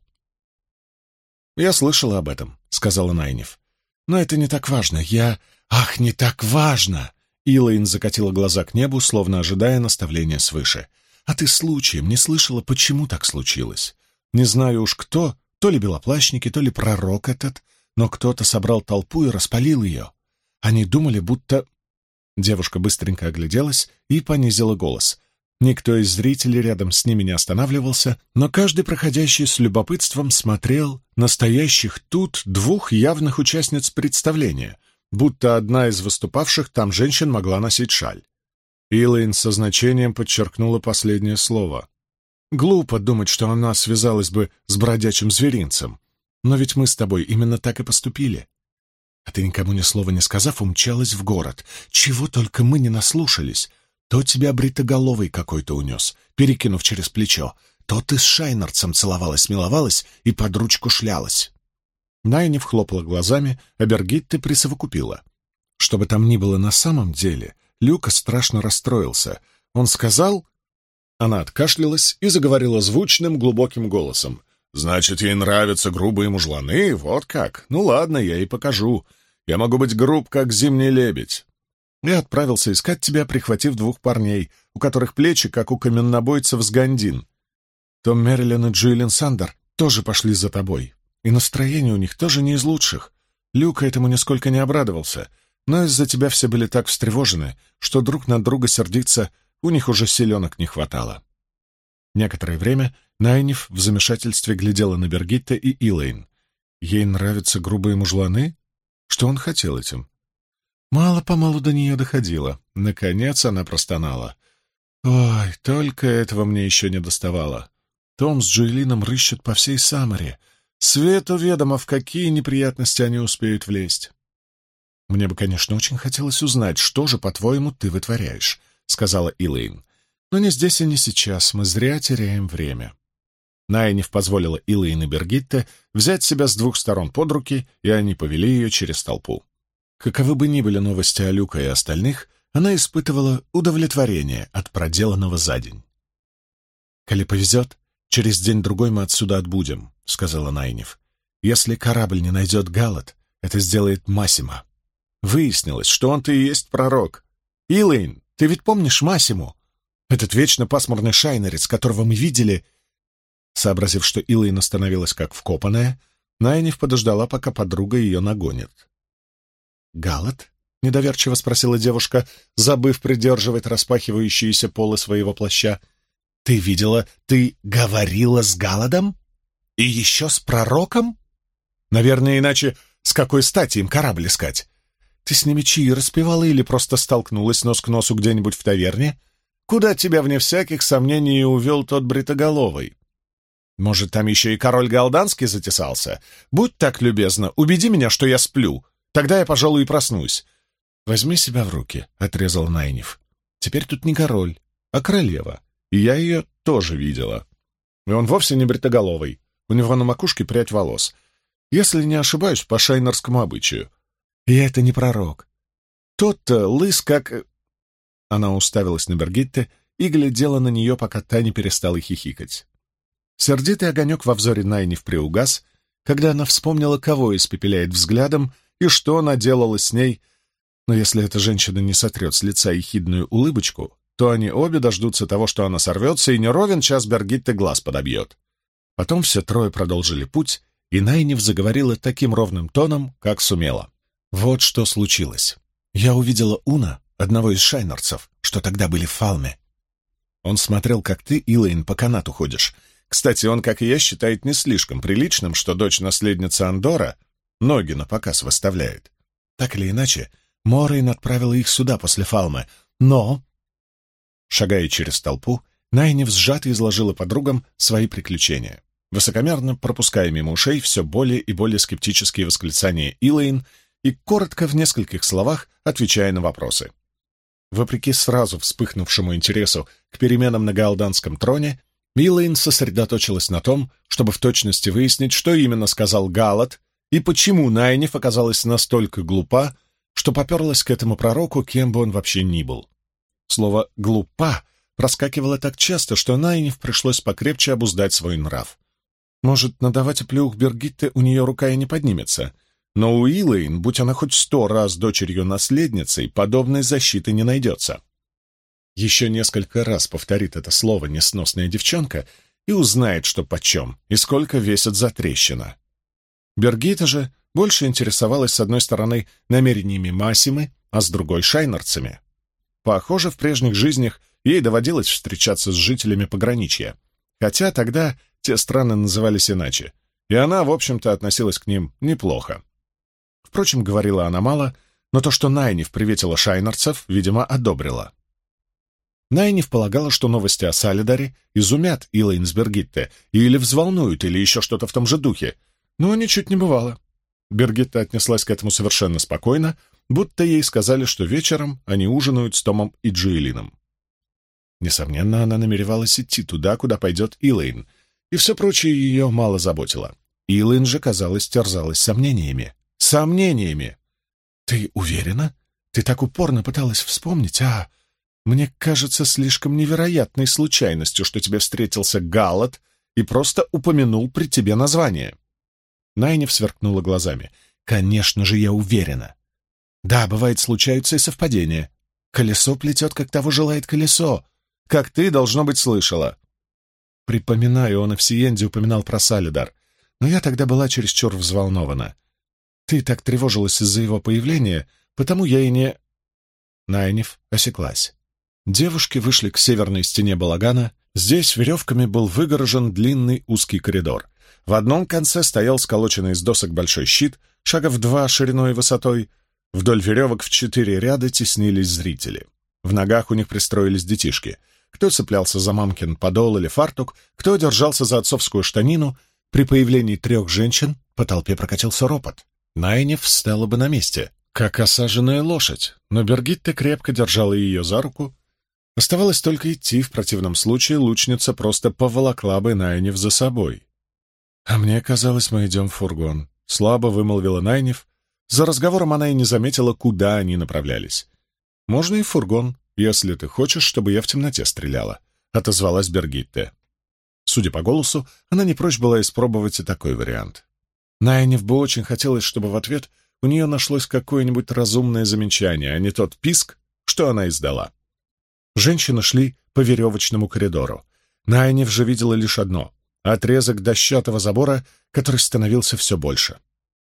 «Я слышала об этом», — сказала Найниф. «Но это не так важно. Ах, не так важно!» Илэйн закатила глаза к небу, словно ожидая наставления свыше. «А ты случаем не слышала, почему так случилось? Не знаю уж кто, то ли белоплащники, то ли пророк этот, но кто-то собрал толпу и распалил ее. Они думали, будто...» Девушка быстренько огляделась и понизила голос. Никто из зрителей рядом с ними не останавливался, но каждый проходящий с любопытством смотрел на стоящих тут двух явных участниц представления, будто одна из выступавших там женщин могла носить шаль. Илэйн со значением подчеркнула последнее слово. «Глупо думать, что она связалась бы с бродячим зверинцем, но ведь мы с тобой именно так и поступили. А ты, никому ни слова не сказав, умчалась в город. Чего только мы не наслушались. То тебя бритоголовый какой-то унес, перекинув через плечо, то ты с Шайнардсом целовалась-миловалась и под ручку шлялась». Найниф хлопала глазами, а Бергитте присовокупила. Что бы там ни было на самом деле, Люка страшно расстроился. Он сказал... Она откашлялась и заговорила звучным, глубоким голосом. «Значит, ей нравятся грубые мужланы? Вот как? Ну ладно, я ей покажу. Я могу быть груб, как зимний лебедь». Я отправился искать тебя, прихватив двух парней, у которых плечи, как у каменнобойцев с Гандин. Том Мэрилин и Джуэлин Сандер тоже пошли за тобой, и настроение у них тоже не из лучших. Люка этому нисколько не обрадовался, но из-за тебя все были так встревожены, что друг на друга сердиться у них уже силенок не хватало. Некоторое время Найниф в замешательстве глядела на Бергитте и Илэйн. Ей нравятся грубые мужланы? Что он хотел этим? Мало-помалу до нее доходило. Наконец она простонала. «Ой, только этого мне еще не доставало. Том с Джуэлином рыщут по всей Самаре. Свету ведомо, в какие неприятности они успеют влезть». «Мне бы, конечно, очень хотелось узнать, что же, по-твоему, ты вытворяешь», — сказала Илэйн. «Но не здесь и не сейчас. Мы зря теряем время». Найниф позволила Илэйн и Бергитте взять себя с двух сторон под руки, и они повели ее через толпу. Каковы бы ни были новости о Люка и остальных, она испытывала удовлетворение от проделанного за день. «Коли повезет, через день-другой мы отсюда отбудем», — сказала Найниф. «Если корабль не найдет Галат, это сделает Массимо. Выяснилось, что он-то и есть пророк. Илэйн, ты ведь помнишь Массиму? Этот вечно пасмурный шайнерец, которого мы видели...» Сообразив, что Илэйн остановилась как вкопанная, Найниф подождала, пока подруга ее нагонит. «Галат?» — недоверчиво спросила девушка, забыв придерживать распахивающиеся полы своего плаща. «Ты видела, ты говорила с Галадом? И еще с пророком? Наверное, иначе с какой стати им корабль искать? Ты с ними чаи распевала или просто столкнулась нос к носу где-нибудь в таверне? Куда тебя, вне всяких сомнений, увел тот бритоголовый? Может, там еще и король Галданский затесался? Будь так любезна, убеди меня, что я сплю. Тогда я, пожалуй, и проснусь». «Возьми себя в руки», — отрезал Найниф. «Теперь тут не король, а королева, и я ее тоже видела. И он вовсе не бритоголовый, у него на макушке прядь волос. Если не ошибаюсь, по шайнерскому обычаю. И это не пророк. Тот-то лыс как...» Она уставилась на Бергитте и глядела на нее, пока та не перестала хихикать. Сердитый огонек во взоре Найниф приугас, когда она вспомнила, кого испепеляет взглядом, и что она делала с ней, но если эта женщина не сотрет с лица ехидную улыбочку, то они обе дождутся того, что она сорвется, и не ровен час Бергитте глаз подобьет. Потом все трое продолжили путь, и Найниф заговорила таким ровным тоном, как сумела. «Вот что случилось. Я увидела Уна, одного из шайнерцев, что тогда были в Фалме. Он смотрел, как ты, Илэйн, по канату ходишь. Кстати, он, как и я, считает не слишком приличным, что дочь-наследницы Андора ноги на показ выставляет. Так или иначе, Морейн отправила их сюда после Фалмы, но...» Шагая через толпу, Найниф сжато изложила подругам свои приключения, высокомерно пропуская мимо ушей все более и более скептические восклицания Илэйн и коротко в нескольких словах отвечая на вопросы. Вопреки сразу вспыхнувшему интересу к переменам на гаалданском троне, Илэйн сосредоточилась на том, чтобы в точности выяснить, что именно сказал Галат и почему Найниф оказалась настолько глупа, что поперлась к этому пророку, кем бы он вообще ни был. Слово «глупа» проскакивало так часто, что Найниф пришлось покрепче обуздать свой нрав. Может, надавать оплеух Бергитте у нее рука и не поднимется, но у Илэйн, будь она хоть 100 раз дочерью-наследницей, подобной защиты не найдется. Еще несколько раз повторит это слово несносная девчонка и узнает, что почем и сколько весит затрещина. Бергитта же больше интересовалась, с одной стороны, намерениями Массимы, а с другой — шайнарцами. Похоже, в прежних жизнях ей доводилось встречаться с жителями пограничья, хотя тогда те страны назывались иначе, и она, в общем-то, относилась к ним неплохо. Впрочем, говорила она мало, но то, что Найниф приветила шайнарцев, видимо, одобрила. Найниф полагала, что новости о Салидаре изумят Илэйн с Бергитте или взволнуют, или еще что-то в том же духе, но ничуть не бывало. Бергитта отнеслась к этому совершенно спокойно, будто ей сказали, что вечером они ужинают с Томом и Джоэлином. Несомненно, она намеревалась идти туда, куда пойдет Илэйн, и все прочее ее мало заботило. Илэйн же, казалось, терзалась сомнениями. Сомнениями! «Ты уверена? Ты так упорно пыталась вспомнить, а...» «Мне кажется слишком невероятной случайностью, что тебе встретился Галлад и просто упомянул при тебе название». Найниф сверкнула глазами. «Конечно же, я уверена. Да, бывает, случаются и совпадения. Колесо плетет, как того желает колесо. Как ты, должно быть, слышала». Припоминаю, он и в Сиенде упоминал про Салидар, но я тогда была чересчур взволнована. Ты так тревожилась из-за его появления, потому я и не... Найниф осеклась. Девушки вышли к северной стене балагана. Здесь веревками был выгорожен длинный узкий коридор. В одном конце стоял сколоченный из досок большой щит, шагов 2 шириной и высотой. Вдоль веревок в 4 ряда теснились зрители. В ногах у них пристроились детишки. Кто цеплялся за мамкин подол или фартук, кто держался за отцовскую штанину. При появлении 3 женщин по толпе прокатился ропот. Найниф встала бы на месте, как осаженная лошадь, но Бергитта крепко держала ее за руку. Оставалось только идти, в противном случае лучница просто поволокла бы Найниф за собой. «А мне казалось, мы идем в фургон», — слабо вымолвила Найниф. За разговором она и не заметила, куда они направлялись. «Можно и в фургон, если ты хочешь, чтобы я в темноте стреляла», — отозвалась Бергитте. Судя по голосу, она не прочь была испробовать и такой вариант. Найниф бы очень хотелось, чтобы в ответ у нее нашлось какое-нибудь разумное замечание, а не тот писк, что она издала. Женщины шли по веревочному коридору. Найниф же видела лишь одно — отрезок дощатого забора, который становился все больше.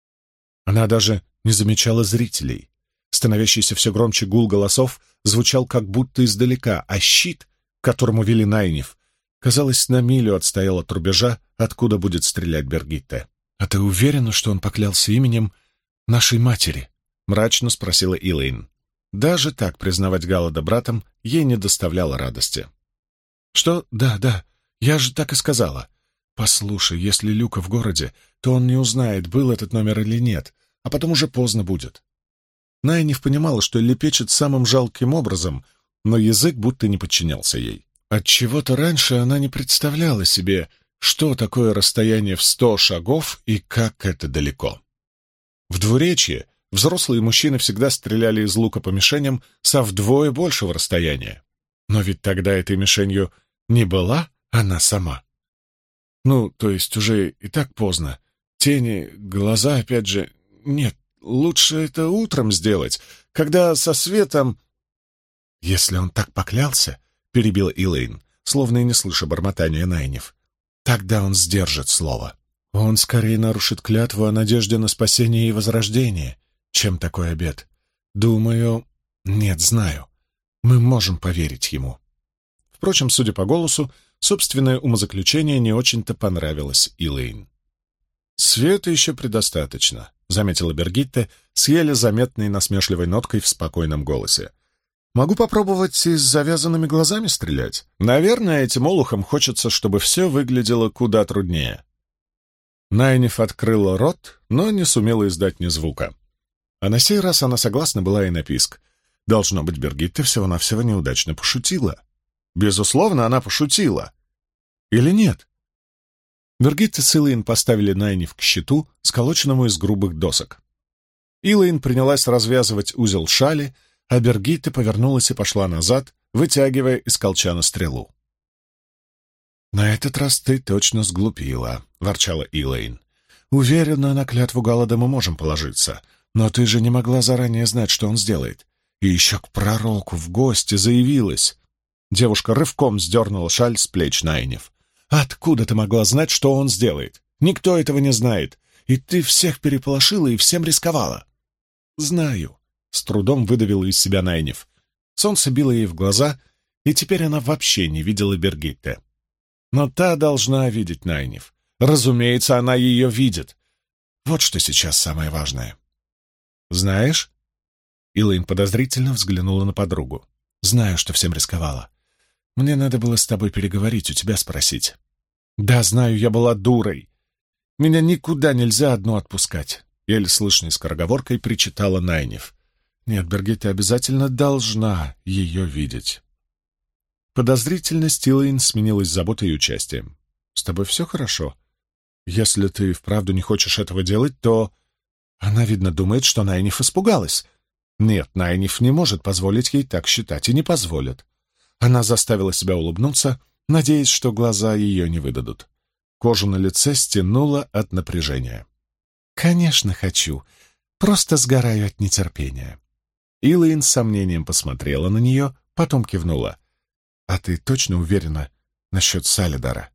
Она даже не замечала зрителей. Становящийся все громче гул голосов звучал как будто издалека, а щит, к которому вели Найниф, казалось, на милю отстоял от рубежа, откуда будет стрелять Бергитте. «А ты уверена, что он поклялся именем нашей матери?» — мрачно спросила Илэйн. Даже так признавать Галлада братом ей не доставляло радости. «Что? Да, я же так и сказала. Послушай, если Люка в городе, то он не узнает, был этот номер или нет, а потом уже поздно будет». Найниф понимала, что лепечет самым жалким образом, но язык будто не подчинялся ей. Отчего-то раньше она не представляла себе, что такое расстояние в 100 шагов и как это далеко. В двуречье взрослые мужчины всегда стреляли из лука по мишеням со вдвое большего расстояния. Но ведь тогда этой мишенью не была она сама. Ну, то есть уже и так поздно. Тени, глаза, опять же... Нет, лучше это утром сделать, когда со светом... Если он так поклялся, — перебила Илэйн, словно и не слыша бормотания Найниф, — тогда он сдержит слово. Он скорее нарушит клятву о надежде на спасение и возрождение, чем такой обет. Думаю... Нет, знаю. Мы можем поверить ему. Впрочем, судя по голосу, собственное умозаключение не очень-то понравилось Илэйн. «Света еще предостаточно», — заметила Бергитте с еле заметной насмешливой ноткой в спокойном голосе. «Могу попробовать и с завязанными глазами стрелять. Наверное, этим олухам хочется, чтобы все выглядело куда труднее». Найниф открыла рот, но не сумела издать ни звука. А на сей раз она согласна была и на писк. Должно быть, Бергитте всего-навсего неудачно пошутила. Безусловно, она пошутила. Или нет? Бергитте с Илэйн поставили Найниф к щиту, сколоченному из грубых досок. Илэйн принялась развязывать узел шали, а Бергитте повернулась и пошла назад, вытягивая из колчана стрелу. «На этот раз ты точно сглупила», — ворчала Илэйн. «Уверена, на клятву Галлада мы можем положиться, но ты же не могла заранее знать, что он сделает. И еще к пророку в гости заявилась». Девушка рывком сдернула шаль с плеч Найниф. «Откуда ты могла знать, что он сделает? Никто этого не знает. И ты всех переполошила и всем рисковала». «Знаю», — с трудом выдавила из себя Найниф. Солнце било ей в глаза, и теперь она вообще не видела Бергитте. Но та должна видеть Найниф. Разумеется, она ее видит. Вот что сейчас самое важное. «Знаешь?» Илэйн подозрительно взглянула на подругу. «Знаю, что всем рисковала. Мне надо было с тобой переговорить, у тебя спросить». «Да, знаю, я была дурой. Меня никуда нельзя одну отпускать», — еле слышной скороговоркой причитала Найниф. «Нет, Бергитта обязательно должна ее видеть». Подозрительность Илэйн сменилась заботой и участием. «С тобой все хорошо? Если ты вправду не хочешь этого делать, то...» Она, видно, думает, что Найниф испугалась. Нет, Найниф не может позволить ей так считать и не позволит. Она заставила себя улыбнуться, надеясь, что глаза ее не выдадут. Кожу на лице стянуло от напряжения. «Конечно, хочу. Просто сгораю от нетерпения». Илэйн с сомнением посмотрела на нее, потом кивнула. «А ты точно уверена насчет Салидара?»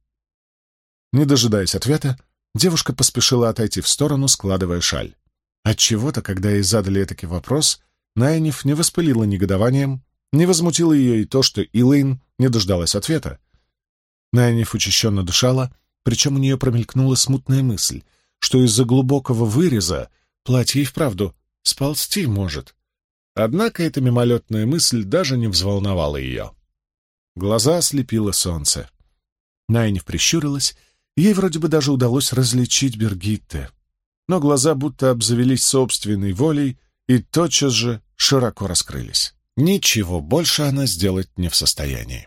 Не дожидаясь ответа, девушка поспешила отойти в сторону, складывая шаль. Отчего-то, когда ей задали этакий вопрос, Найниф не воспылила негодованием, не возмутило ее и то, что Илэйн не дождалась ответа. Найниф учащенно дышала, причем у нее промелькнула смутная мысль, что из-за глубокого выреза платье и вправду сползти может. Однако эта мимолетная мысль даже не взволновала ее. Глаза ослепило солнце. Найниф прищурилась, ей вроде бы даже удалось различить Бергитте, но глаза будто обзавелись собственной волей и тотчас же широко раскрылись. Ничего больше она сделать не в состоянии.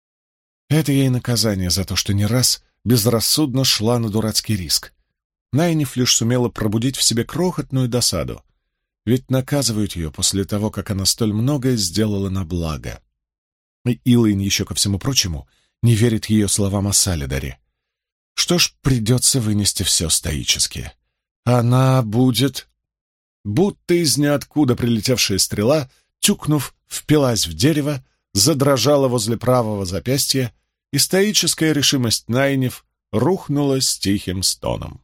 Это ей наказание за то, что не раз безрассудно шла на дурацкий риск. Найниф лишь сумела пробудить в себе крохотную досаду, ведь наказывают ее после того, как она столь многое сделала на благо. И Илэйн, еще ко всему прочему, не верит ее словам о Салидаре. Что ж, придется вынести все стоически. Она будет... Будто из ниоткуда прилетевшая стрела, тюкнув, впилась в дерево, задрожала возле правого запястья, и стоическая решимость Найниф рухнула с тихим стоном.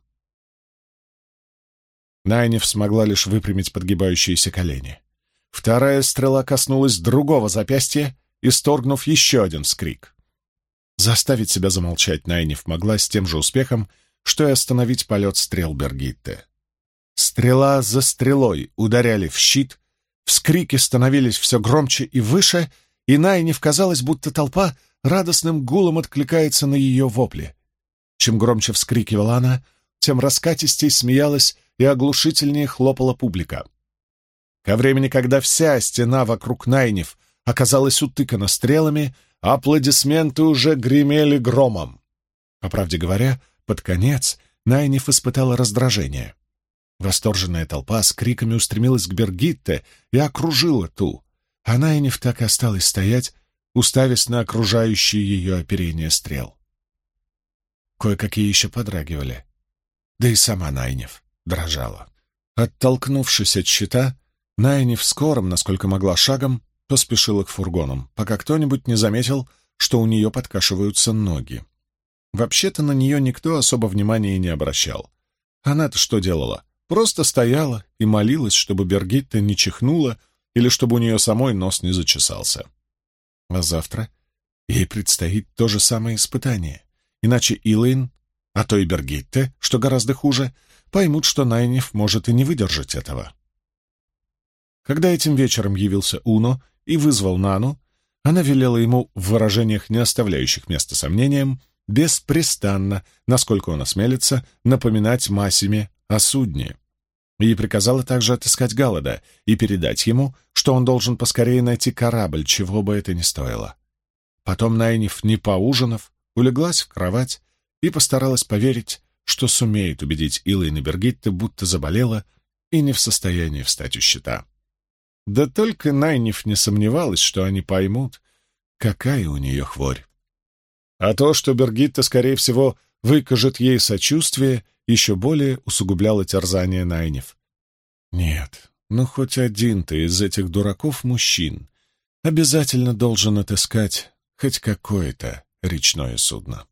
Найниф смогла лишь выпрямить подгибающиеся колени. Вторая стрела коснулась другого запястья, исторгнув еще один вскрик. Заставить себя замолчать Найниф могла с тем же успехом, что и остановить полет стрел Бергитте. Стрела за стрелой ударяли в щит, вскрики становились все громче и выше, и Найниф казалось, будто толпа радостным гулом откликается на ее вопли. Чем громче вскрикивала она, тем раскатистей смеялась и оглушительнее хлопала публика. Ко времени, когда вся стена вокруг Найниф оказалась утыкана стрелами, аплодисменты уже гремели громом. По правде говоря, под конец Найниф испытала раздражение. Восторженная толпа с криками устремилась к Бергитте и окружила ту, а Найниф так и осталась стоять, уставясь на окружающие ее оперение стрел. Кое-какие еще подрагивали, да и сама Найниф дрожала. Оттолкнувшись от щита, Найниф скорым, насколько могла, шагом поспешила к фургонам, пока кто-нибудь не заметил, что у нее подкашиваются ноги. Вообще-то на нее никто особо внимания не обращал. Она-то что делала? Просто стояла и молилась, чтобы Бергитта не чихнула или чтобы у нее самой нос не зачесался. А завтра ей предстоит то же самое испытание. Иначе Илэйн, а то и Бергитте, что гораздо хуже, поймут, что Найниф может и не выдержать этого. Когда этим вечером явился Уно и вызвал Нану, она велела ему в выражениях, не оставляющих места сомнениям, беспрестанно, насколько он осмелится, напоминать Масиме о судне. И приказала также отыскать Галлада и передать ему, что он должен поскорее найти корабль, чего бы это ни стоило. Потом Найниф, не поужинав, улеглась в кровать и постаралась поверить, что сумеет убедить Илэйн и Бергитте, будто заболела и не в состоянии встать у щита. Да только Найниф не сомневалась, что они поймут, какая у нее хворь. А то, что Бергитта, скорее всего, выкажет ей сочувствие, еще более усугубляло терзание Найниф. Нет, ну хоть один-то из этих дураков-мужчин обязательно должен отыскать хоть какое-то речное судно.